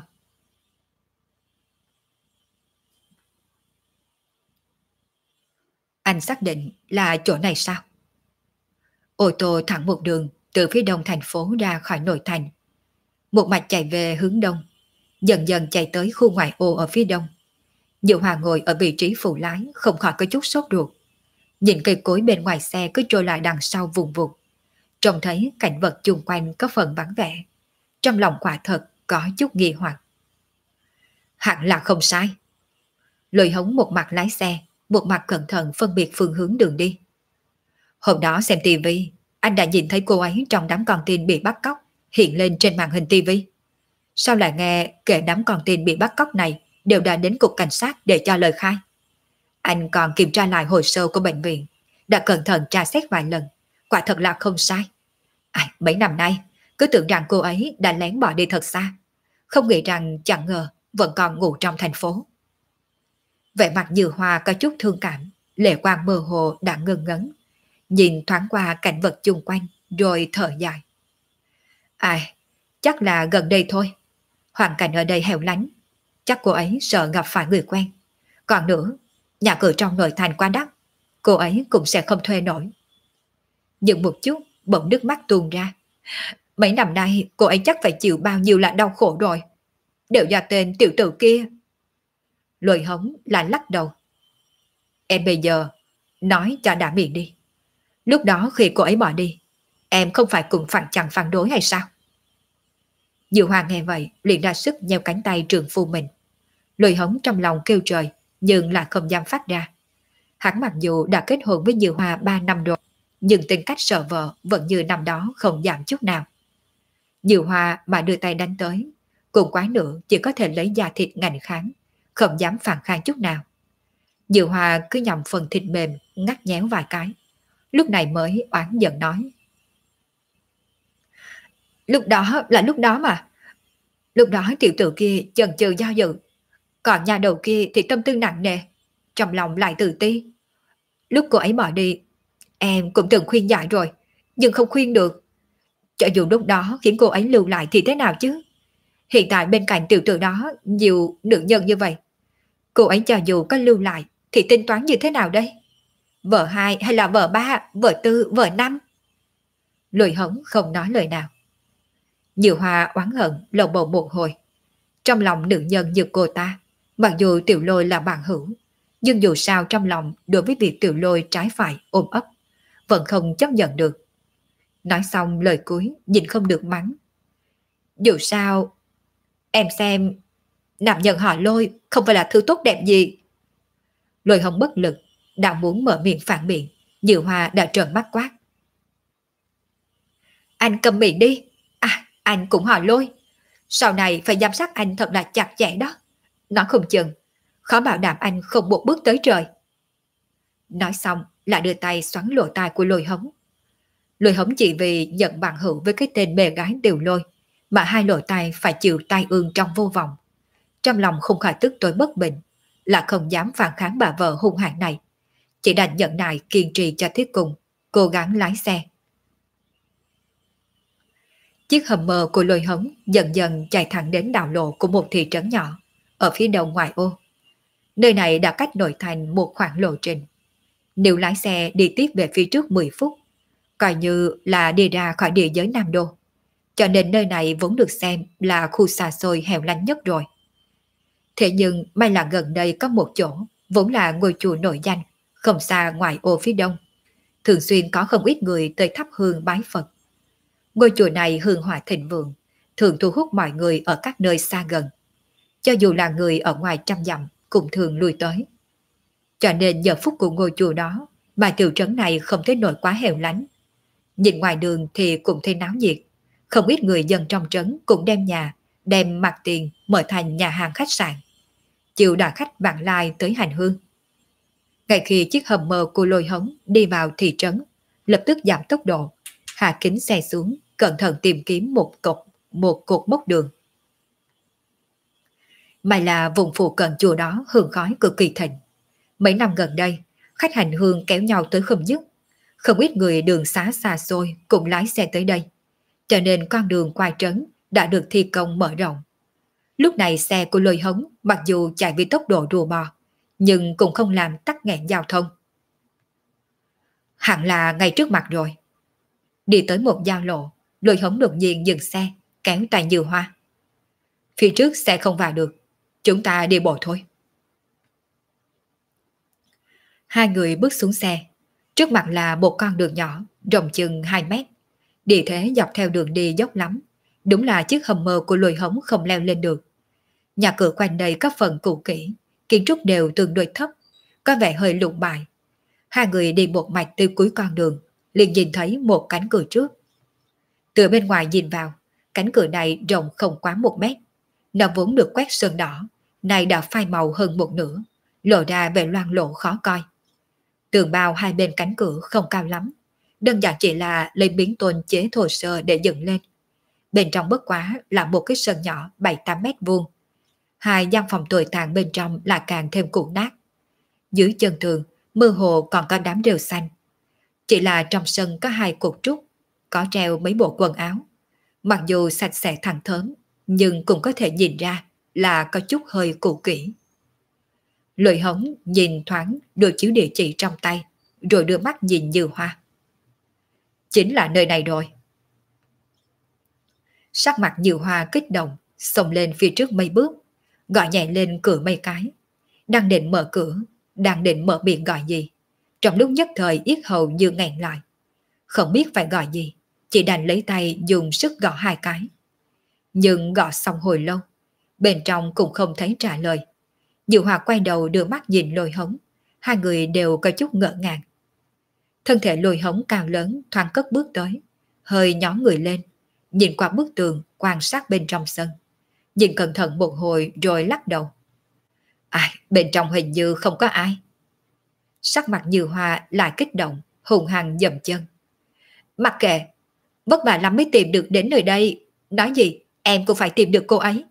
Anh xác định là chỗ này sao? Ô tô thẳng một đường từ phía đông thành phố ra khỏi nội thành. Một mạch chạy về hướng đông, dần dần chạy tới khu ngoại ô ở phía đông. Diệu Hòa ngồi ở vị trí phụ lái không khỏi có chút sốt ruột. Nhìn cây cối bên ngoài xe cứ trôi lại đằng sau vùng vụt. Trông thấy cảnh vật chung quanh có phần vắng vẻ. Trong lòng quả thật có chút nghi hoặc. Hẳn là không sai. Lôi Hống một mặt lái xe, một mặt cẩn thận phân biệt phương hướng đường đi. Hôm đó xem tivi, anh đã nhìn thấy cô ấy trong đám con tin bị bắt cóc hiện lên trên màn hình tivi. Sao lại nghe kể đám con tin bị bắt cóc này đều đã đến cục cảnh sát để cho lời khai? Anh còn kiểm tra lại hồ sơ của bệnh viện, đã cẩn thận tra xét vài lần, quả thật là không sai. Mấy năm nay, cứ tưởng rằng cô ấy đã lén bỏ đi thật xa, không nghĩ rằng chẳng ngờ vẫn còn ngủ trong thành phố. Vẻ mặt Như Hoa có chút thương cảm, lệ quang mơ hồ đã ngưng ngấn, nhìn thoáng qua cảnh vật chung quanh rồi thở dài. Chắc là gần đây thôi, hoàn cảnh ở đây hẻo lánh, chắc cô ấy sợ gặp phải người quen. Còn nữa, nhà cửa trong nội thành quá đắt, cô ấy cũng sẽ không thuê nổi. Dừng một chút, bỗng nước mắt tuôn ra. Mấy năm nay cô ấy chắc phải chịu bao nhiêu là đau khổ rồi, đều do tên tiểu tử kia. Lôi Hống lại lắc đầu. Em bây giờ nói cho đã miệng đi. Lúc đó khi cô ấy bỏ đi, em không phải cũng chẳng phản đối hay sao? Diệu Hoàng nghe vậy liền ra sức nheo cánh tay trượng phu mình. Lôi Hống trong lòng kêu trời, nhưng lại không dám phát ra. Hắn mặc dù đã kết hôn với Diệu Hòa 3 năm rồi, nhưng tính cách sợ vợ vẫn như năm đó không giảm chút nào. Diệu Hòa mà đưa tay đánh tới, cùng quái nữa chỉ có thể lấy da thịt ngạnh kháng, không dám phản kháng chút nào. Diệu Hòa cứ nhằm phần thịt mềm ngắt nhéo vài cái, lúc này mới oán giận nói. Lúc đó mà. Lúc đó tiểu tử kia chần chừ do dự, còn nhà đầu kia thì tâm tư nặng nề, trong lòng lại tự ti. Lúc cô ấy bỏ đi, em cũng từng khuyên giải rồi, nhưng không khuyên được. Cho dù lúc đó khiến cô ấy lưu lại thì thế nào chứ? Hiện tại bên cạnh tiểu tử đó nhiều nữ nhân như vậy. Cô ấy cho dù có lưu lại thì tính toán như thế nào đây? Vợ hai hay là vợ ba, vợ tư, vợ năm? Lôi Hống không nói lời nào. Nhiều Hoa oán hận lầu bầu một hồi. Trong lòng nữ nhân như cô ta, mặc dù Tiểu Lôi là bạn hữu, nhưng dù sao trong lòng đối với việc Tiểu Lôi trái phải ôm ấp, vẫn không chấp nhận được. Nói xong lời cuối nhìn không được mắng. Dù sao, em xem, nam nhân họ Lôi không phải là thứ tốt đẹp gì. Lôi Hồng bất lực, đang muốn mở miệng phản biện, Nhiều Hoa đã trợn mắt quát. Anh cầm miệng đi. À, anh cũng họ Lôi. Sau này phải giám sát anh thật là chặt chẽ đó. Nói không chừng, khó bảo đảm anh không một bước tới trời. Nói xong lại đưa tay xoắn lỗ tai của Lôi Hống. Lôi Hống chỉ vì nhận bạn hữu với cái tên bè gái Tiểu Lôi mà hai lỗ tai phải chịu tai ương trong vô vọng. Trong lòng không khỏi tức tối bất bình, là không dám phản kháng bà vợ hung hãn này. Chỉ đành nhận nại kiên trì cho thiết cùng, cố gắng lái xe. Chiếc Hummer của Lôi Hống dần dần chạy thẳng đến đạo lộ của một thị trấn nhỏ, ở phía đầu ngoại ô. Nơi này đã cách nội thành một khoảng lộ trình. Nếu lái xe đi tiếp về phía trước 10 phút, coi như là đi ra khỏi địa giới Nam Đô. Cho nên nơi này vốn được xem là khu xa xôi hẻo lánh nhất rồi. Thế nhưng may là gần đây có một chỗ, vốn là ngôi chùa nổi danh, không xa ngoại ô phía đông. Thường xuyên có không ít người tới thắp hương bái Phật. Ngôi chùa này hương hỏa thịnh vượng, thường thu hút mọi người ở các nơi xa gần. Cho dù là người ở ngoài trăm dặm cũng thường lui tới. Cho nên giờ phút của ngôi chùa đó mà tiểu trấn này không thấy nổi quá hẻo lánh. Nhìn ngoài đường thì cũng thấy náo nhiệt. Không ít người dân trong trấn cũng đem mặt tiền mở thành nhà hàng khách sạn. Chịu đoàn khách vãng lai tới hành hương. Ngay khi chiếc Hummer của Lôi Hống đi vào thị trấn, lập tức giảm tốc độ, hạ kính xe xuống, cẩn thận tìm kiếm một cột mốc đường. May là vùng phụ cận chùa đó hương khói cực kỳ thịnh. Mấy năm gần đây, khách hành hương kéo nhau tới không dứt. Không ít người đường xá xa xôi cũng lái xe tới đây. Cho nên con đường qua trấn đã được thi công mở rộng. Lúc này xe của Lôi Hống mặc dù chạy với tốc độ rùa bò, nhưng cũng không làm tắc nghẽn giao thông. Hẳn là ngay trước mặt rồi. Đi tới một giao lộ, Lôi Hống đột nhiên dừng xe, kéo tay Như Hoa. Phía trước xe không vào được, chúng ta đi bộ thôi. Hai người bước xuống xe. Trước mặt là một con đường nhỏ, rộng chừng 2 mét. Địa thế dọc theo đường đi dốc lắm. Đúng là chiếc Hummer của Lôi Hống không leo lên được. Nhà cửa quanh đây có phần cũ kỹ, kiến trúc đều tương đối thấp, có vẻ hơi lụng bại. Hai người đi một mạch từ cuối con đường, liền nhìn thấy một cánh cửa trước. Từ bên ngoài nhìn vào, cánh cửa này rộng không quá 1 mét. Nó vốn được quét sơn đỏ, nay đã phai màu hơn một nửa, lộ ra vẻ loang lổ khó coi. Tường bao hai bên cánh cửa không cao lắm, đơn giản chỉ là lấy miếng tôn chế thô sơ để dựng lên. Bên trong bất quá là một cái sân nhỏ 7-8 mét vuông. Hai gian phòng tồi tàn bên trong là càng thêm cũ nát. Dưới chân tường, mơ hồ còn có đám rêu xanh. Chỉ là trong sân có 2 cột trúc, có treo mấy bộ quần áo. Mặc dù sạch sẽ thẳng thớm, nhưng cũng có thể nhìn ra là có chút hơi cũ kỹ. Lôi Hống nhìn thoáng đồ chiếu địa chỉ trong tay, rồi đưa mắt nhìn Như Hoa. Chính là nơi này rồi. Sắc mặt Như Hoa kích động, xông lên phía trước mấy bước, gọi nhẹ lên cửa mấy cái. Đang định mở cửa, đang định mở miệng gọi gì. Trong lúc nhất thời yết hầu như nghẹn lại. Không biết phải gọi gì, chỉ đành lấy tay dùng sức gõ 2 cái. Nhưng gõ xong hồi lâu, bên trong cũng không thấy trả lời. Như Hoa quay đầu đưa mắt nhìn Lôi Hống, hai người đều có chút ngỡ ngàng. Thân thể Lôi Hống cao lớn thoáng cất bước tới, hơi nhón người lên, nhìn qua bức tường quan sát bên trong sân. Nhìn cẩn thận một hồi rồi lắc đầu. Bên trong hình như không có ai. Sắc mặt Như Hoa lại kích động, hùng hăng dậm chân. Mặc kệ, vất vả lắm mới tìm được đến nơi đây, nói gì em cũng phải tìm được cô ấy.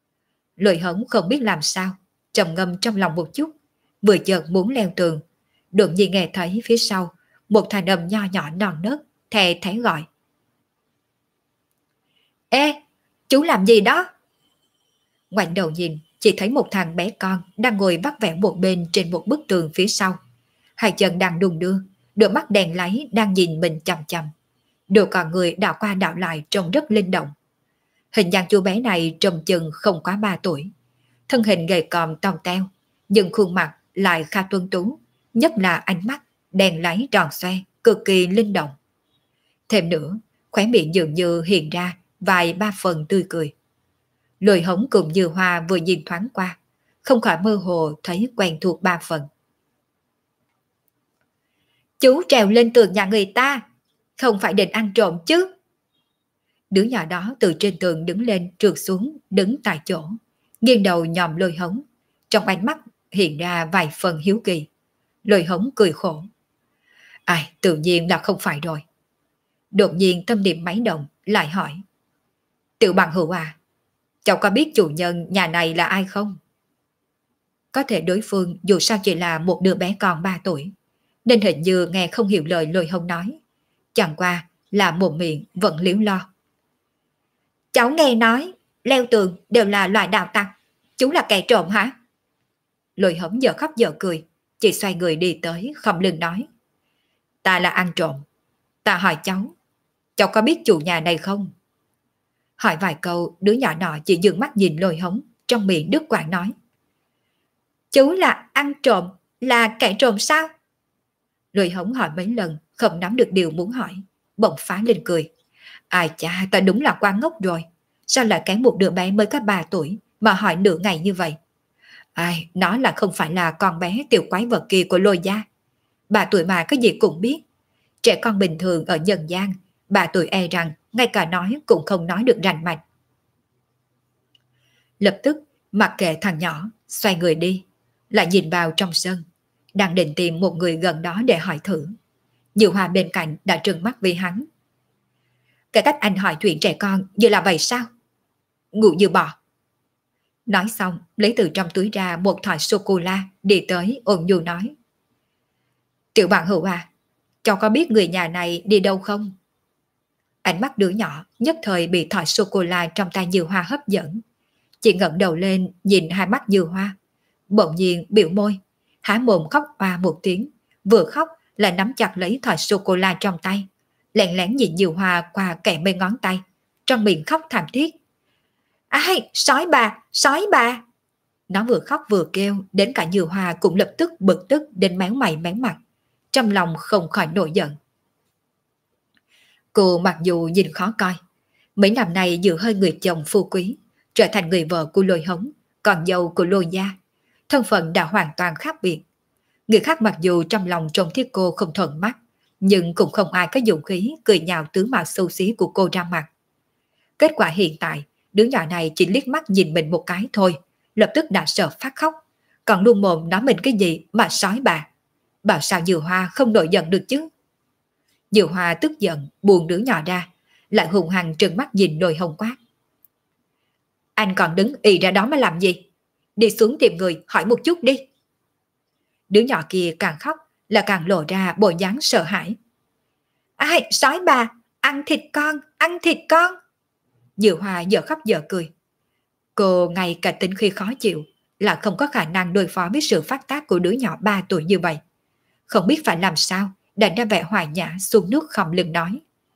Lôi Hống không biết làm sao, trầm ngâm trong lòng một chút, vừa chợt muốn leo tường, đột nhiên nghe thấy phía sau một thanh âm nho nhỏ non nớt thè thé gọi. Ê, chú làm gì đó? Ngoảnh đầu nhìn, chỉ thấy một thằng bé con đang ngồi vắt vẻo một bên trên một bức tường phía sau. Hai chân đang đung đưa, đôi mắt đèn láy đang nhìn mình chằm chằm. Đôi con người đảo qua đảo lại trông rất linh động. Hình dáng chú bé này trông chừng không quá 3 tuổi. Thân hình gầy còm tông teo, nhưng khuôn mặt lại khá tuấn tú, nhất là ánh mắt đèn láy tròn xoe, cực kỳ linh động. Thêm nữa, khóe miệng dường như hiện ra vài ba phần tươi cười. Lôi Hống cùng Như Hoa vừa nhìn thoáng qua, không khỏi mơ hồ thấy quen thuộc 3 phần. Chú trèo lên tường nhà người ta, không phải định ăn trộm chứ? Đứa nhỏ đó từ trên tường đứng lên trượt xuống, đứng tại chỗ, nghiêng đầu nhòm Lôi Hống, trong ánh mắt hiện ra vài phần hiếu kỳ. Lôi Hống cười khổ. Ai, tự nhiên là không phải rồi. Đột nhiên tâm niệm máy động, lại hỏi. Tiểu Bằng Hữu à, cháu có biết chủ nhân nhà này là ai không? Có thể đối phương dù sao chỉ là một đứa bé con 3 tuổi, nên hình như nghe không hiểu lời Lôi Hống nói. Chẳng qua là một miệng vẫn liếu lo. Cháu nghe nói, leo tường đều là loại đạo tặc. Chú là kẻ trộm hả? Lôi Hống giờ khóc giờ cười, chỉ xoay người đi tới khom lưng nói. Ta là ăn trộm. Ta hỏi cháu có biết chủ nhà này không? Hỏi vài câu, đứa nhỏ nọ chỉ dừng mắt nhìn Lôi Hống, trong miệng đứt quãng nói. Chú là ăn trộm, là kẻ trộm sao? Lôi Hống hỏi mấy lần, không nắm được điều muốn hỏi, bỗng phá lên cười. Ai chà, ta đúng là quá ngốc rồi. Sao lại kén một đứa bé mới có 3 tuổi mà hỏi nửa ngày như vậy? Ai, nó là không phải là con bé tiểu quái vật kia của Lôi gia. 3 tuổi mà cái gì cũng biết. Trẻ con bình thường ở nhân gian, 3 tuổi e rằng ngay cả nói cũng không nói được rành mạch. Lập tức mặc kệ thằng nhỏ, xoay người đi, lại nhìn vào trong sân, đang định tìm một người gần đó để hỏi thử. Như Hoa bên cạnh đã trừng mắt vì hắn. Cái cách anh hỏi chuyện trẻ con như là vậy sao? Ngu như bò. Nói xong, lấy từ trong túi ra một thỏi sô-cô-la, đi tới ôn nhu nói. Tiểu Bằng Hữu à, cháu có biết người nhà này đi đâu không? Ánh mắt đứa nhỏ nhất thời bị thỏi sô-cô-la trong tay Như Hoa hấp dẫn. Chị ngẩng đầu lên nhìn hai mắt Như Hoa, bỗng nhiên biểu môi, há mồm khóc oa một tiếng, vừa khóc lại nắm chặt lấy thỏi sô-cô-la trong tay, lén lén nhìn Như Hoa qua kẽ mấy ngón tay, trong miệng khóc thảm thiết. Ai, sói bà, sói bà! Nó vừa khóc vừa kêu, đến cả Như Hoa cũng lập tức bực tức đến méo mày méo mặt, trong lòng không khỏi nổi giận. Cô mặc dù nhìn khó coi, mấy năm nay giữ hơi người chồng phú quý, trở thành người vợ của Lôi Hống, con dâu của Lôi gia, thân phận đã hoàn toàn khác biệt. Người khác mặc dù trong lòng trông thiết cô không thuận mắt, nhưng cũng không ai có dũng khí cười nhạo tướng mạo xấu xí của cô ra mặt. Kết quả hiện tại, đứa nhỏ này chỉ liếc mắt nhìn mình một cái thôi, lập tức đã sợ phát khóc, còn luôn mồm nói mình cái gì mà sói bà. Bảo sao Như Hoa không nổi giận được chứ? Như Hoa tức giận buông đứa nhỏ ra, lại hùng hăng trừng mắt nhìn Lôi Hống quát. Anh còn đứng ì ra đó mà làm gì? Đi xuống tìm người hỏi một chút đi. Đứa nhỏ kia càng khóc là càng lộ ra bộ dáng sợ hãi. Ai, sói bà, ăn thịt con, ăn thịt con. Như Hoa giờ khóc giờ cười. Cô ngay cả tính khi khó chịu là không có khả năng đối phó với sự phát tác của đứa nhỏ 3 tuổi như vậy. Không biết phải làm sao, đành ra vẻ hòa nhã xuống nước khom lưng nói.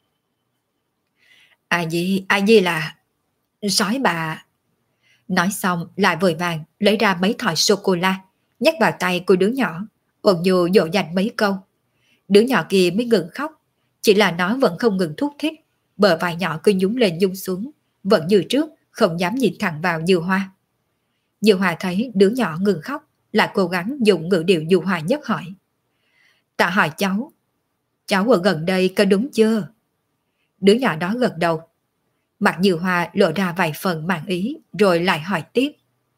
Ai gì là... Sói bà... Nói xong lại vội vàng lấy ra mấy thỏi sô-cô-la, nhét vào tay của đứa nhỏ, ôn nhu dỗ dành mấy câu. Đứa nhỏ kia mới ngừng khóc, chỉ là nó vẫn không ngừng thúc thích, bờ vai nhỏ cứ nhún lên nhún xuống, vẫn như trước, không dám nhìn thẳng vào Như Hoa. Như Hoa thấy đứa nhỏ ngừng khóc, lại cố gắng dùng ngữ điệu nhu hòa nhất hỏi. Ta hỏi cháu ở gần đây có đúng chưa? Đứa nhỏ đó gật đầu. Mặt Như Hoa lộ ra vài phần mạn ý, rồi lại hỏi tiếp.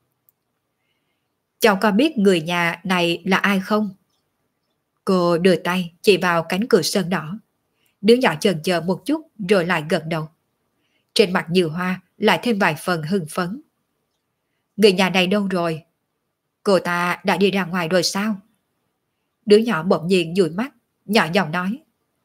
Cháu có biết người nhà này là ai không? Cô đưa tay chỉ vào cánh cửa sân đỏ. Đứa nhỏ chần chờ một chút rồi lại gật đầu. Trên mặt Như Hoa lại thêm vài phần hưng phấn. Người nhà này đâu rồi? Cô ta đã đi ra ngoài rồi sao? Đứa nhỏ bỗng nhiên dụi mắt, nhỏ giọng nói.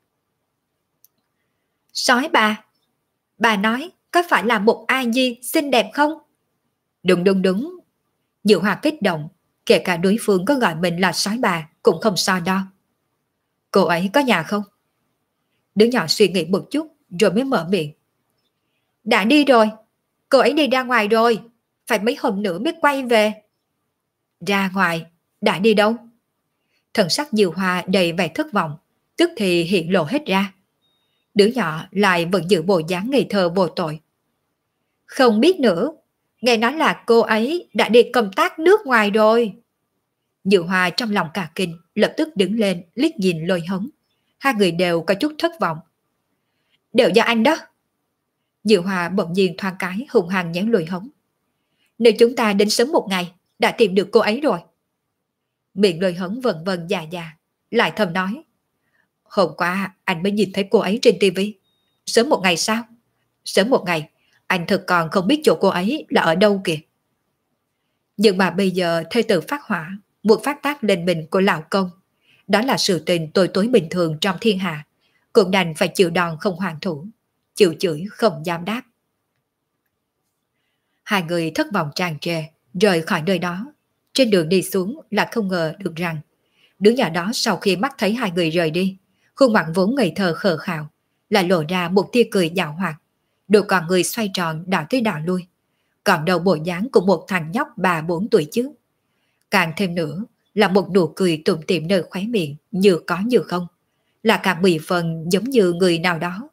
Sói bà nói có phải là một ai nhi xinh đẹp không? Đúng đúng đúng. Diệu Hoa kích động, kể cả đối phương có gọi mình là sói bà cũng không so đo. Cô ấy có nhà không? Đứa nhỏ suy nghĩ một chút rồi mới mở miệng. Đã đi rồi, cô ấy đi ra ngoài rồi, phải mấy hôm nữa mới quay về. Ra ngoài? Đã đi đâu? Thần sắc Diệu Hoa đầy vẻ thất vọng, tức thì hiện lộ hết ra. Đứa nhỏ lại vẫn giữ bộ dáng ngây thơ vô tội. Không biết nữa, nghe nói là cô ấy đã đi công tác nước ngoài rồi. Diệu Hoa trong lòng cả kinh, lập tức đứng lên liếc nhìn Lôi Hống. Hai người đều có chút thất vọng. Đều do anh đó. Diệu Hoa bỗng nhiên thoáng cái hung hăng nhãn Lôi Hống. Nếu chúng ta đến sớm một ngày, đã tìm được cô ấy rồi. Miệng Lôi Hống vần vần già già, lại thầm nói. Hôm qua anh mới nhìn thấy cô ấy trên tivi. Sớm một ngày sao? Sớm một ngày, anh thật còn không biết chỗ cô ấy là ở đâu kìa. Nhưng mà bây giờ thê tử phát hỏa, muốn phát tác lên mình của lão công. Đó là sự tình tối tối bình thường trong thiên hạ. Cũng đành phải chịu đòn không hoàn thủ, chịu chửi không dám đáp. Hai người thất vọng tràn trề, rời khỏi nơi đó. Trên đường đi xuống là không ngờ được rằng đứa nhỏ đó sau khi mắt thấy hai người rời đi, khuôn mặt vốn ngây thơ khờ khạo, lại lộ ra một tia cười giảo hoạt, đôi con người xoay tròn đảo tới đảo lui, còn đầu bộ dáng của một thằng nhóc 3-4 tuổi chứ. Càng thêm nữa là một nụ cười tủm tỉm nơi khóe miệng như có như không, là cả 10 phần giống như người nào đó.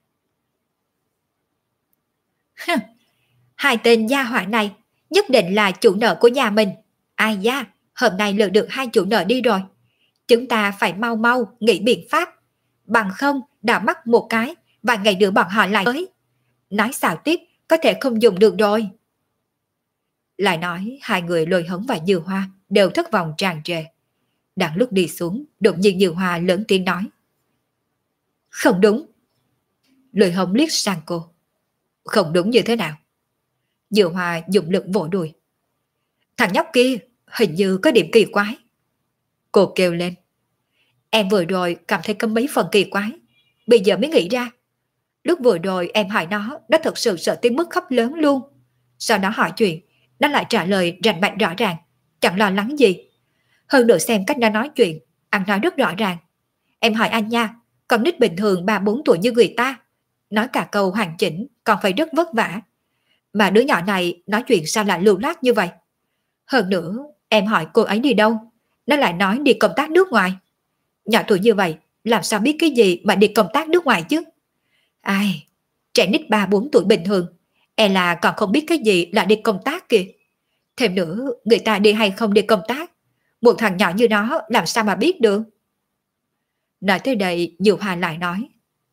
Hai tên gia hỏa này nhất định là chủ nợ của nhà mình. Ai da, hôm nay lừa được hai chủ nợ đi rồi. Chúng ta phải mau mau nghĩ biện pháp, bằng không đã mắc một cái và ngày nữa bọn họ lại tới. Nói xạo tiếp có thể không dùng được rồi. Lại nói hai người Lôi Hống và Như Hoa đều thất vọng tràn trề. Đang lúc đi xuống, đột nhiên Như Hoa lớn tiếng nói. Không đúng. Lôi Hống liếc sang cô. Không đúng như thế nào? Như Hoa dùng lực vỗ đùi. Thằng nhóc kia hình như có điểm kỳ quái. Cô kêu lên. Em vừa rồi cảm thấy có mấy phần kỳ quái, bây giờ mới nghĩ ra. Lúc vừa rồi em hỏi nó thật sự sợ tới mức khóc lớn luôn. Sau đó hỏi chuyện, nó lại trả lời rành mạch rõ ràng, chẳng lo lắng gì. Hơn nữa xem cách nó nói chuyện, ăn nói rất rõ ràng. Em hỏi anh nha, con nít bình thường 3-4 tuổi như người ta, nói cả câu hoàn chỉnh còn phải rất vất vả. Mà đứa nhỏ này nói chuyện sao lại lưu loát như vậy? Hơn nữa, em hỏi cô ấy đi đâu, nó lại nói đi công tác nước ngoài. Nhỏ tuổi như vậy, làm sao biết cái gì mà đi công tác nước ngoài chứ? Ai, trẻ nít 3-4 tuổi bình thường, e là còn không biết cái gì là đi công tác kìa. Thêm nữa, người ta đi hay không đi công tác, một thằng nhỏ như nó làm sao mà biết được? Nói tới đây, Diệu Hoa lại nói.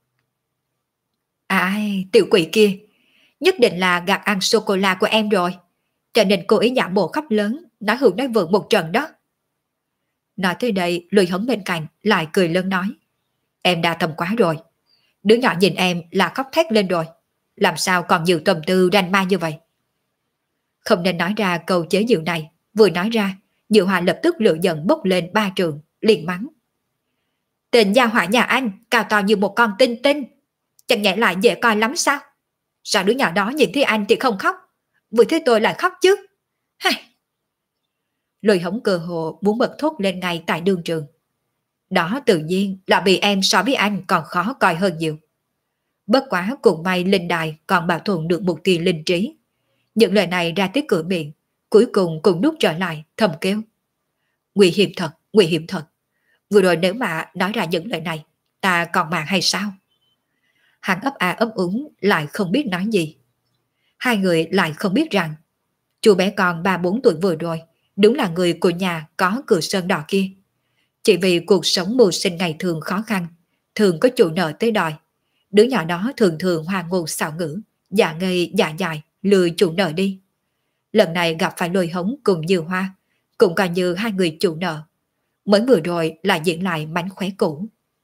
Ai, tiểu quỷ kia, nhất định là gạt ăn sô-cô-la của em rồi. Cho nên cô ấy giả bộ khóc lớn, nói hưu nói vượng một trận đó. Nói tới đây, Lôi Hống bên cạnh lại cười lớn nói. Em đã thầm quá rồi. Đứa nhỏ nhìn em là khóc thét lên rồi. Làm sao còn nhiều tâm tư ranh ma như vậy? Không nên nói ra câu chế giễu này. Vừa nói ra, Diệu Hòa lập tức lửa giận bốc lên 3 trường, liền mắng. Tên gia hỏa nhà anh cao to như một con tinh tinh. Chẳng nhẽ lại dễ coi lắm sao? Sao đứa nhỏ đó nhìn thấy anh thì không khóc, vừa thấy tôi lại khóc chứ? Hay. Lôi Hống cơ hồ muốn bật thốt lên ngay tại đương trường. Đó tự nhiên là vì em so với anh còn khó coi hơn nhiều. Bất quá cùng may linh đài còn bảo tồn được một tia linh trí. Những lời này ra tới cửa miệng, cuối cùng cũng nuốt trở lại thầm kêu. Nguy hiểm thật, nguy hiểm thật. Vừa rồi nếu mà nói ra những lời này, ta còn mạng hay sao? Hắn ấp a ấp úng lại không biết nói gì. Hai người lại không biết rằng chú bé con 3-4 tuổi vừa rồi đúng là người của nhà có cửa sơn đỏ kia. Chỉ vì cuộc sống mưu sinh ngày thường khó khăn, thường có chủ nợ tới đòi. Đứa nhỏ đó thường thường hoa ngôn xạo ngữ, dạ ngây dạ dài, lừa chủ nợ đi. Lần này gặp phải Lôi Hống cùng Như Hoa, cũng coi như hai người chủ nợ. Mới vừa rồi lại diễn lại mánh khóe cũ.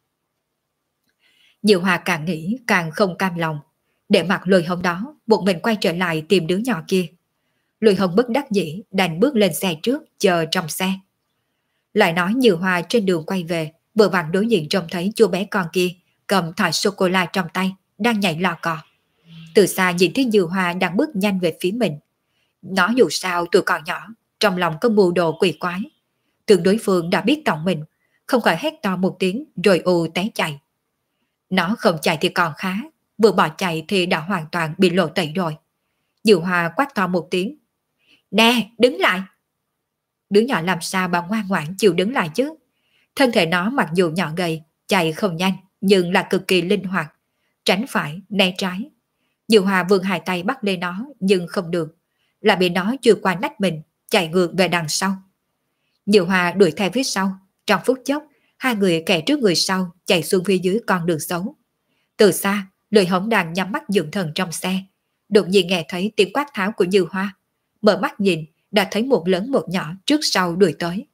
Như Hoa càng nghĩ càng không cam lòng. Để mặc Lôi Hống đó, một mình quay trở lại tìm đứa nhỏ kia. Lôi Hống bất đắc dĩ đành bước lên xe trước chờ trong xe. Lại nói Như Hoa trên đường quay về, vừa vặn đối diện trông thấy chú bé con kia cầm thỏi sô-cô-la trong tay, đang nhảy lò cò. Từ xa nhìn thấy Như Hoa đang bước nhanh về phía mình. Nó dù sao tuổi còn nhỏ, trong lòng có mưu đồ quỷ quái. Tưởng đối phương đã biết tòng mình, không khỏi hét to một tiếng rồi té chạy. Nó không chạy thì còn khá, vừa bỏ chạy thì đã hoàn toàn bị lộ tẩy rồi. Như Hoa quát to một tiếng. Nè, đứng lại! Đứa nhỏ làm sao mà ngoan ngoãn chịu đứng lại chứ? Thân thể nó mặc dù nhỏ gầy, chạy không nhanh, nhưng là cực kỳ linh hoạt. Tránh phải, né trái. Như Hoa vươn hai tay bắt lên nó, nhưng không được. Là bị nó chui qua nách mình, chạy ngược về đằng sau. Như Hoa đuổi theo phía sau. Trong phút chốc, hai người kẻ trước người sau chạy xuống phía dưới con đường xấu. Từ xa, Lôi Hống đang nhắm mắt dưỡng thần trong xe. Đột nhiên nghe thấy tiếng quát tháo của Như Hoa. Mở mắt nhìn, đã thấy một lớn một nhỏ trước sau đuổi tới.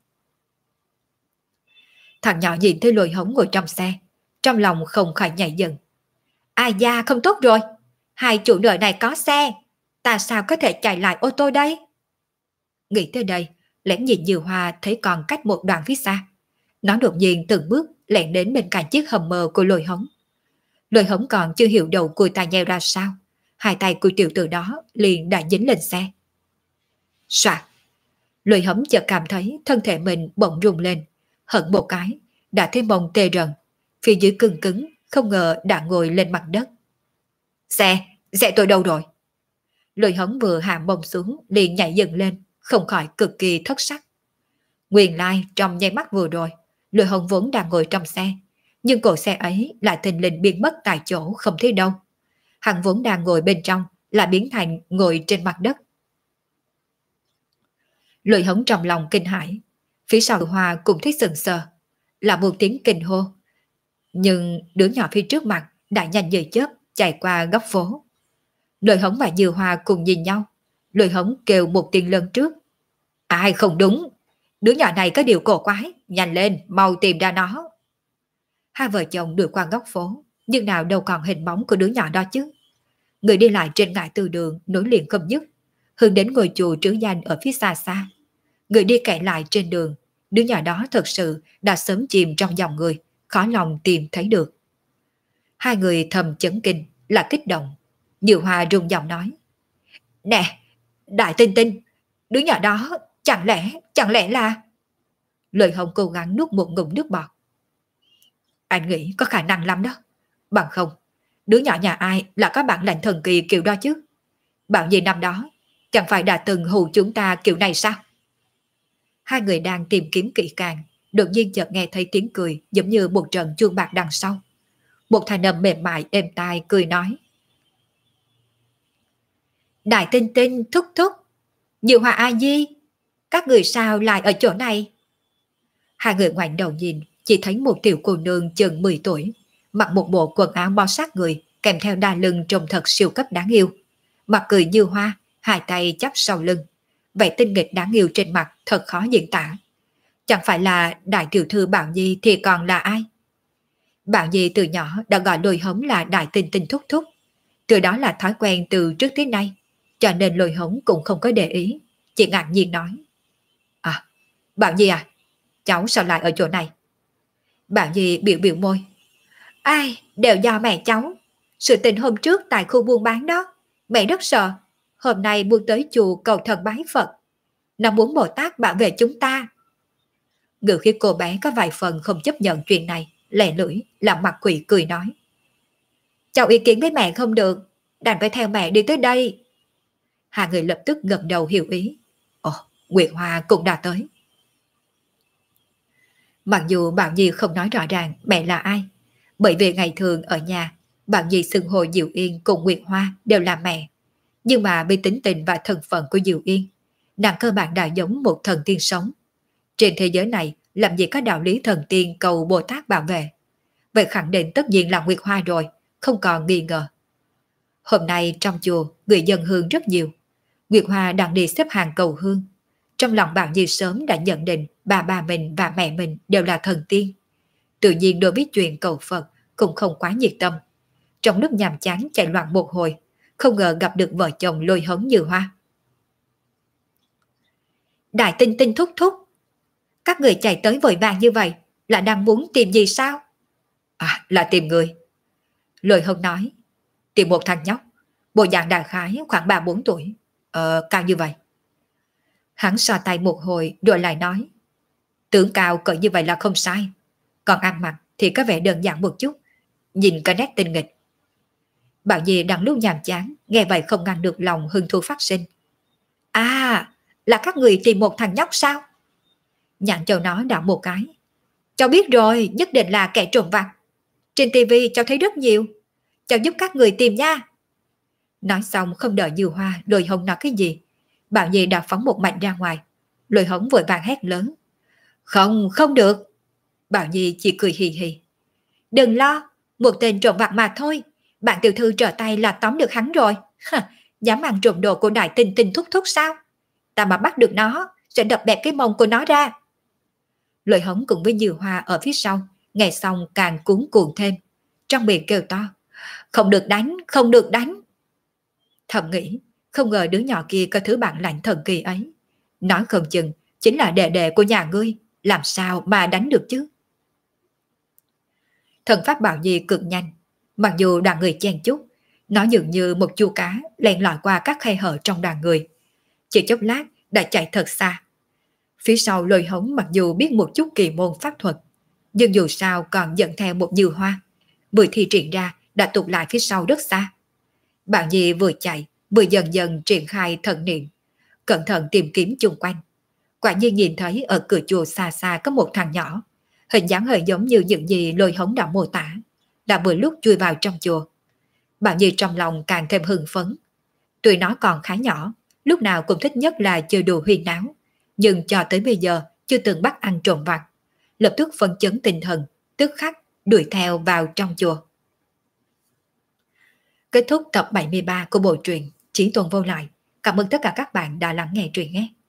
Thằng nhỏ nhìn thấy Lôi Hống ngồi trong xe, trong lòng không khỏi nhảy dựng. Ai da, không tốt rồi, hai chủ nợ này có xe, ta sao có thể chạy lại ô tô đây? Nghĩ tới đây, lén nhìn Như Hoa thấy còn cách một đoạn phía xa. Nó đột nhiên từng bước lẻn đến bên cạnh chiếc Hummer của Lôi Hống. Lôi Hống còn chưa hiểu đầu cùi tai nheo ra sao, hai tay của tiểu tử đó liền đã dính lên xe. Soạt! Lôi Hống chợt cảm thấy thân thể mình bỗng rung lên, hận một cái, đã thấy mông tê rần, phía dưới cứng cứng, không ngờ đã ngồi lên mặt đất. Xe tôi đâu rồi? Lôi Hống vừa hạ mông xuống liền nhảy dựng lên, không khỏi cực kỳ thất sắc. Nguyên lai trong nháy mắt vừa rồi, Lôi Hống vốn đang ngồi trong xe, nhưng cỗ xe ấy lại thình lình biến mất tại chỗ không thấy đâu. Hắn vốn đang ngồi bên trong lại biến thành ngồi trên mặt đất. Lôi Hống trong lòng kinh hãi, phía sau Hoa cũng thấy sừng sờ, là một tiếng kinh hô. Nhưng đứa nhỏ phía trước mặt đã nhanh như chớp chạy qua góc phố. Lôi Hống và Như Hoa cùng nhìn nhau. Lôi Hống kêu một tiếng lớn trước. Ai không đúng, đứa nhỏ này có điều cổ quái, nhanh lên, mau tìm ra nó. Hai vợ chồng đuổi qua góc phố, nhưng nào đâu còn hình bóng của đứa nhỏ đó chứ. Người đi lại trên ngã tư đường nối liền không dứt, hướng đến ngôi chùa trứ danh ở phía xa xa. Người đi kẻ lại trên đường, đứa nhỏ đó thật sự đã sớm chìm trong dòng người, khó lòng tìm thấy được. Hai người thầm chấn kinh, là kích động. Như Hoa rung giọng nói. Nè, Đại Tinh Tinh, đứa nhỏ đó chẳng lẽ là... Lôi Hồng cố gắng nuốt một ngụm nước bọt. Anh nghĩ có khả năng lắm đó. Bằng không, đứa nhỏ nhà ai là có bản lệnh thần kỳ kiểu đó chứ? Bảo gì năm đó, chẳng phải đã từng hù chúng ta kiểu này sao? Hai người đang tìm kiếm kỹ càng, đột nhiên chợt nghe thấy tiếng cười giống như một trận chuông bạc đằng sau. Một thanh âm mềm mại êm tai cười nói. Đại Tinh Tinh thúc thúc, Như Hoa A Di, các người sao lại ở chỗ này? Hai người ngoảnh đầu nhìn, chỉ thấy một tiểu cô nương chừng 10 tuổi, mặc một bộ quần áo bó sát người, kèm theo đai lưng trông thật siêu cấp đáng yêu. Mặt cười như hoa, hai tay chắp sau lưng, vẻ tinh nghịch đáng yêu trên mặt thật khó diễn tả. Chẳng phải là đại tiểu thư Bảo Nhi thì còn là ai? Bảo Nhi từ nhỏ đã gọi Lôi Hống là Đại Tinh Tinh thúc thúc, từ đó là thói quen từ trước tới nay, cho nên Lôi Hống cũng không có để ý, chỉ ngạc nhiên nói. À, Bảo Nhi à, cháu sao lại ở chỗ này? Bảo Nhi biểu biểu môi. Ai, đều do mẹ cháu. Sự tình hôm trước tại khu buôn bán đó, mẹ rất sợ. Hôm nay muốn tới chùa cầu thần bái Phật. Nó muốn Bồ Tát bảo vệ chúng ta. Ngự khi cô bé có vài phần không chấp nhận chuyện này, lè lưỡi, làm mặt quỷ cười nói. Cháu ý kiến với mẹ không được, đành phải theo mẹ đi tới đây. Hai người lập tức gật đầu hiểu ý. Ồ, Nguyệt Hoa cũng đã tới. Mặc dù Bảo Nhi không nói rõ ràng mẹ là ai, bởi vì ngày thường ở nhà, Bảo Nhi xưng hô Diệu Yên cùng Nguyệt Hoa đều là mẹ. Nhưng mà vì tính tình và thân phận của Diệu Yên, nàng cơ bản đã giống một thần tiên sống. Trên thế giới này làm gì có đạo lý thần tiên cầu Bồ Tát bảo vệ. Vậy khẳng định tất nhiên là Nguyệt Hoa rồi, không còn nghi ngờ. Hôm nay trong chùa người dân hương rất nhiều. Nguyệt Hoa đang đi xếp hàng cầu hương. Trong lòng Bảo Nhi sớm đã nhận định bà mình và mẹ mình đều là thần tiên. Tự nhiên đối với chuyện cầu Phật cũng không quá nhiệt tâm. Trong lúc nhàm chán chạy loạn một hồi, không ngờ gặp được vợ chồng Lôi Hống Như Hoa. Đại Tinh Tinh thúc thúc, Các người chạy tới vội vàng như vậy là đang muốn tìm gì sao? À, là tìm người. Lôi Hân nói, tìm một thằng nhóc, bộ dạng đại khái khoảng 3-4 tuổi, cao như vậy. Hắn so tay một hồi rồi lại nói, tưởng cao cỡ như vậy là không sai, còn ăn mặc thì có vẻ đơn giản một chút, nhìn cả nét tinh nghịch. Bảo Nhi đang lúc nhàm chán, nghe vậy không ngăn được lòng hứng thú phát sinh. À, là các người tìm một thằng nhóc sao? Nhạn Châu nó đảo một cái. Cháu biết rồi, nhất định là kẻ trộm vặt. Trên tivi cháu thấy rất nhiều. Cháu giúp các người tìm nha. Nói xong không đợi Dư Hoa Lôi Hồng nói cái gì, Bảo Nhi đã phóng một mạch ra ngoài. Lôi Hồng vội vàng hét lớn. Không, không được. Bảo Nhi chỉ cười hì hì. Đừng lo, một tên trộm vặt mà thôi. Bạn tiểu thư trở tay là tóm được hắn rồi. Dám ăn trộm đồ của đại tinh tinh thúc thúc sao? Ta mà bắt được nó, sẽ đập bẹp cái mông của nó ra. Lôi Hồng cùng với Dư Hoa ở phía sau, nghe xong càng cuống cuồng thêm. Trong miệng kêu to. Không được đánh, không được đánh. Thầm nghĩ, không ngờ đứa nhỏ kia có thứ bản lãnh thần kỳ ấy. Nói không chừng, chính là đệ đệ của nhà ngươi, làm sao mà đánh được chứ? Thần pháp Bảo Nhi cực nhanh, mặc dù đoàn người chen chúc, nó dường như một chu cá len lỏi qua các khe hở trong đoàn người. Chỉ chốc lát đã chạy thật xa. Phía sau Lôi Hống mặc dù biết một chút kỳ môn pháp thuật, nhưng dù sao còn dẫn theo một Dư Hoa. Vừa thi triển ra đã tụt lại phía sau rất xa. Bảo Nhi vừa chạy, vừa dần dần triển khai thần niệm, cẩn thận tìm kiếm chung quanh. Quả nhiên nhìn thấy ở cửa chùa xa xa có một thằng nhỏ, hình dáng hơi giống như những gì Lôi Hống đã mô tả, đã vừa lúc chui vào trong chùa. Bảo Nhi trong lòng càng thêm hưng phấn. Tuy nó còn khá nhỏ, lúc nào cũng thích nhất là chơi đùa huyên náo, nhưng cho tới bây giờ chưa từng bắt ăn trộm vặt. Lập tức phân chấn tinh thần, tức khắc đuổi theo vào trong chùa. Kết thúc tập 73 của bộ truyện Chí Tôn Vô Lại. Cảm ơn tất cả các bạn đã lắng nghe truyện nhé.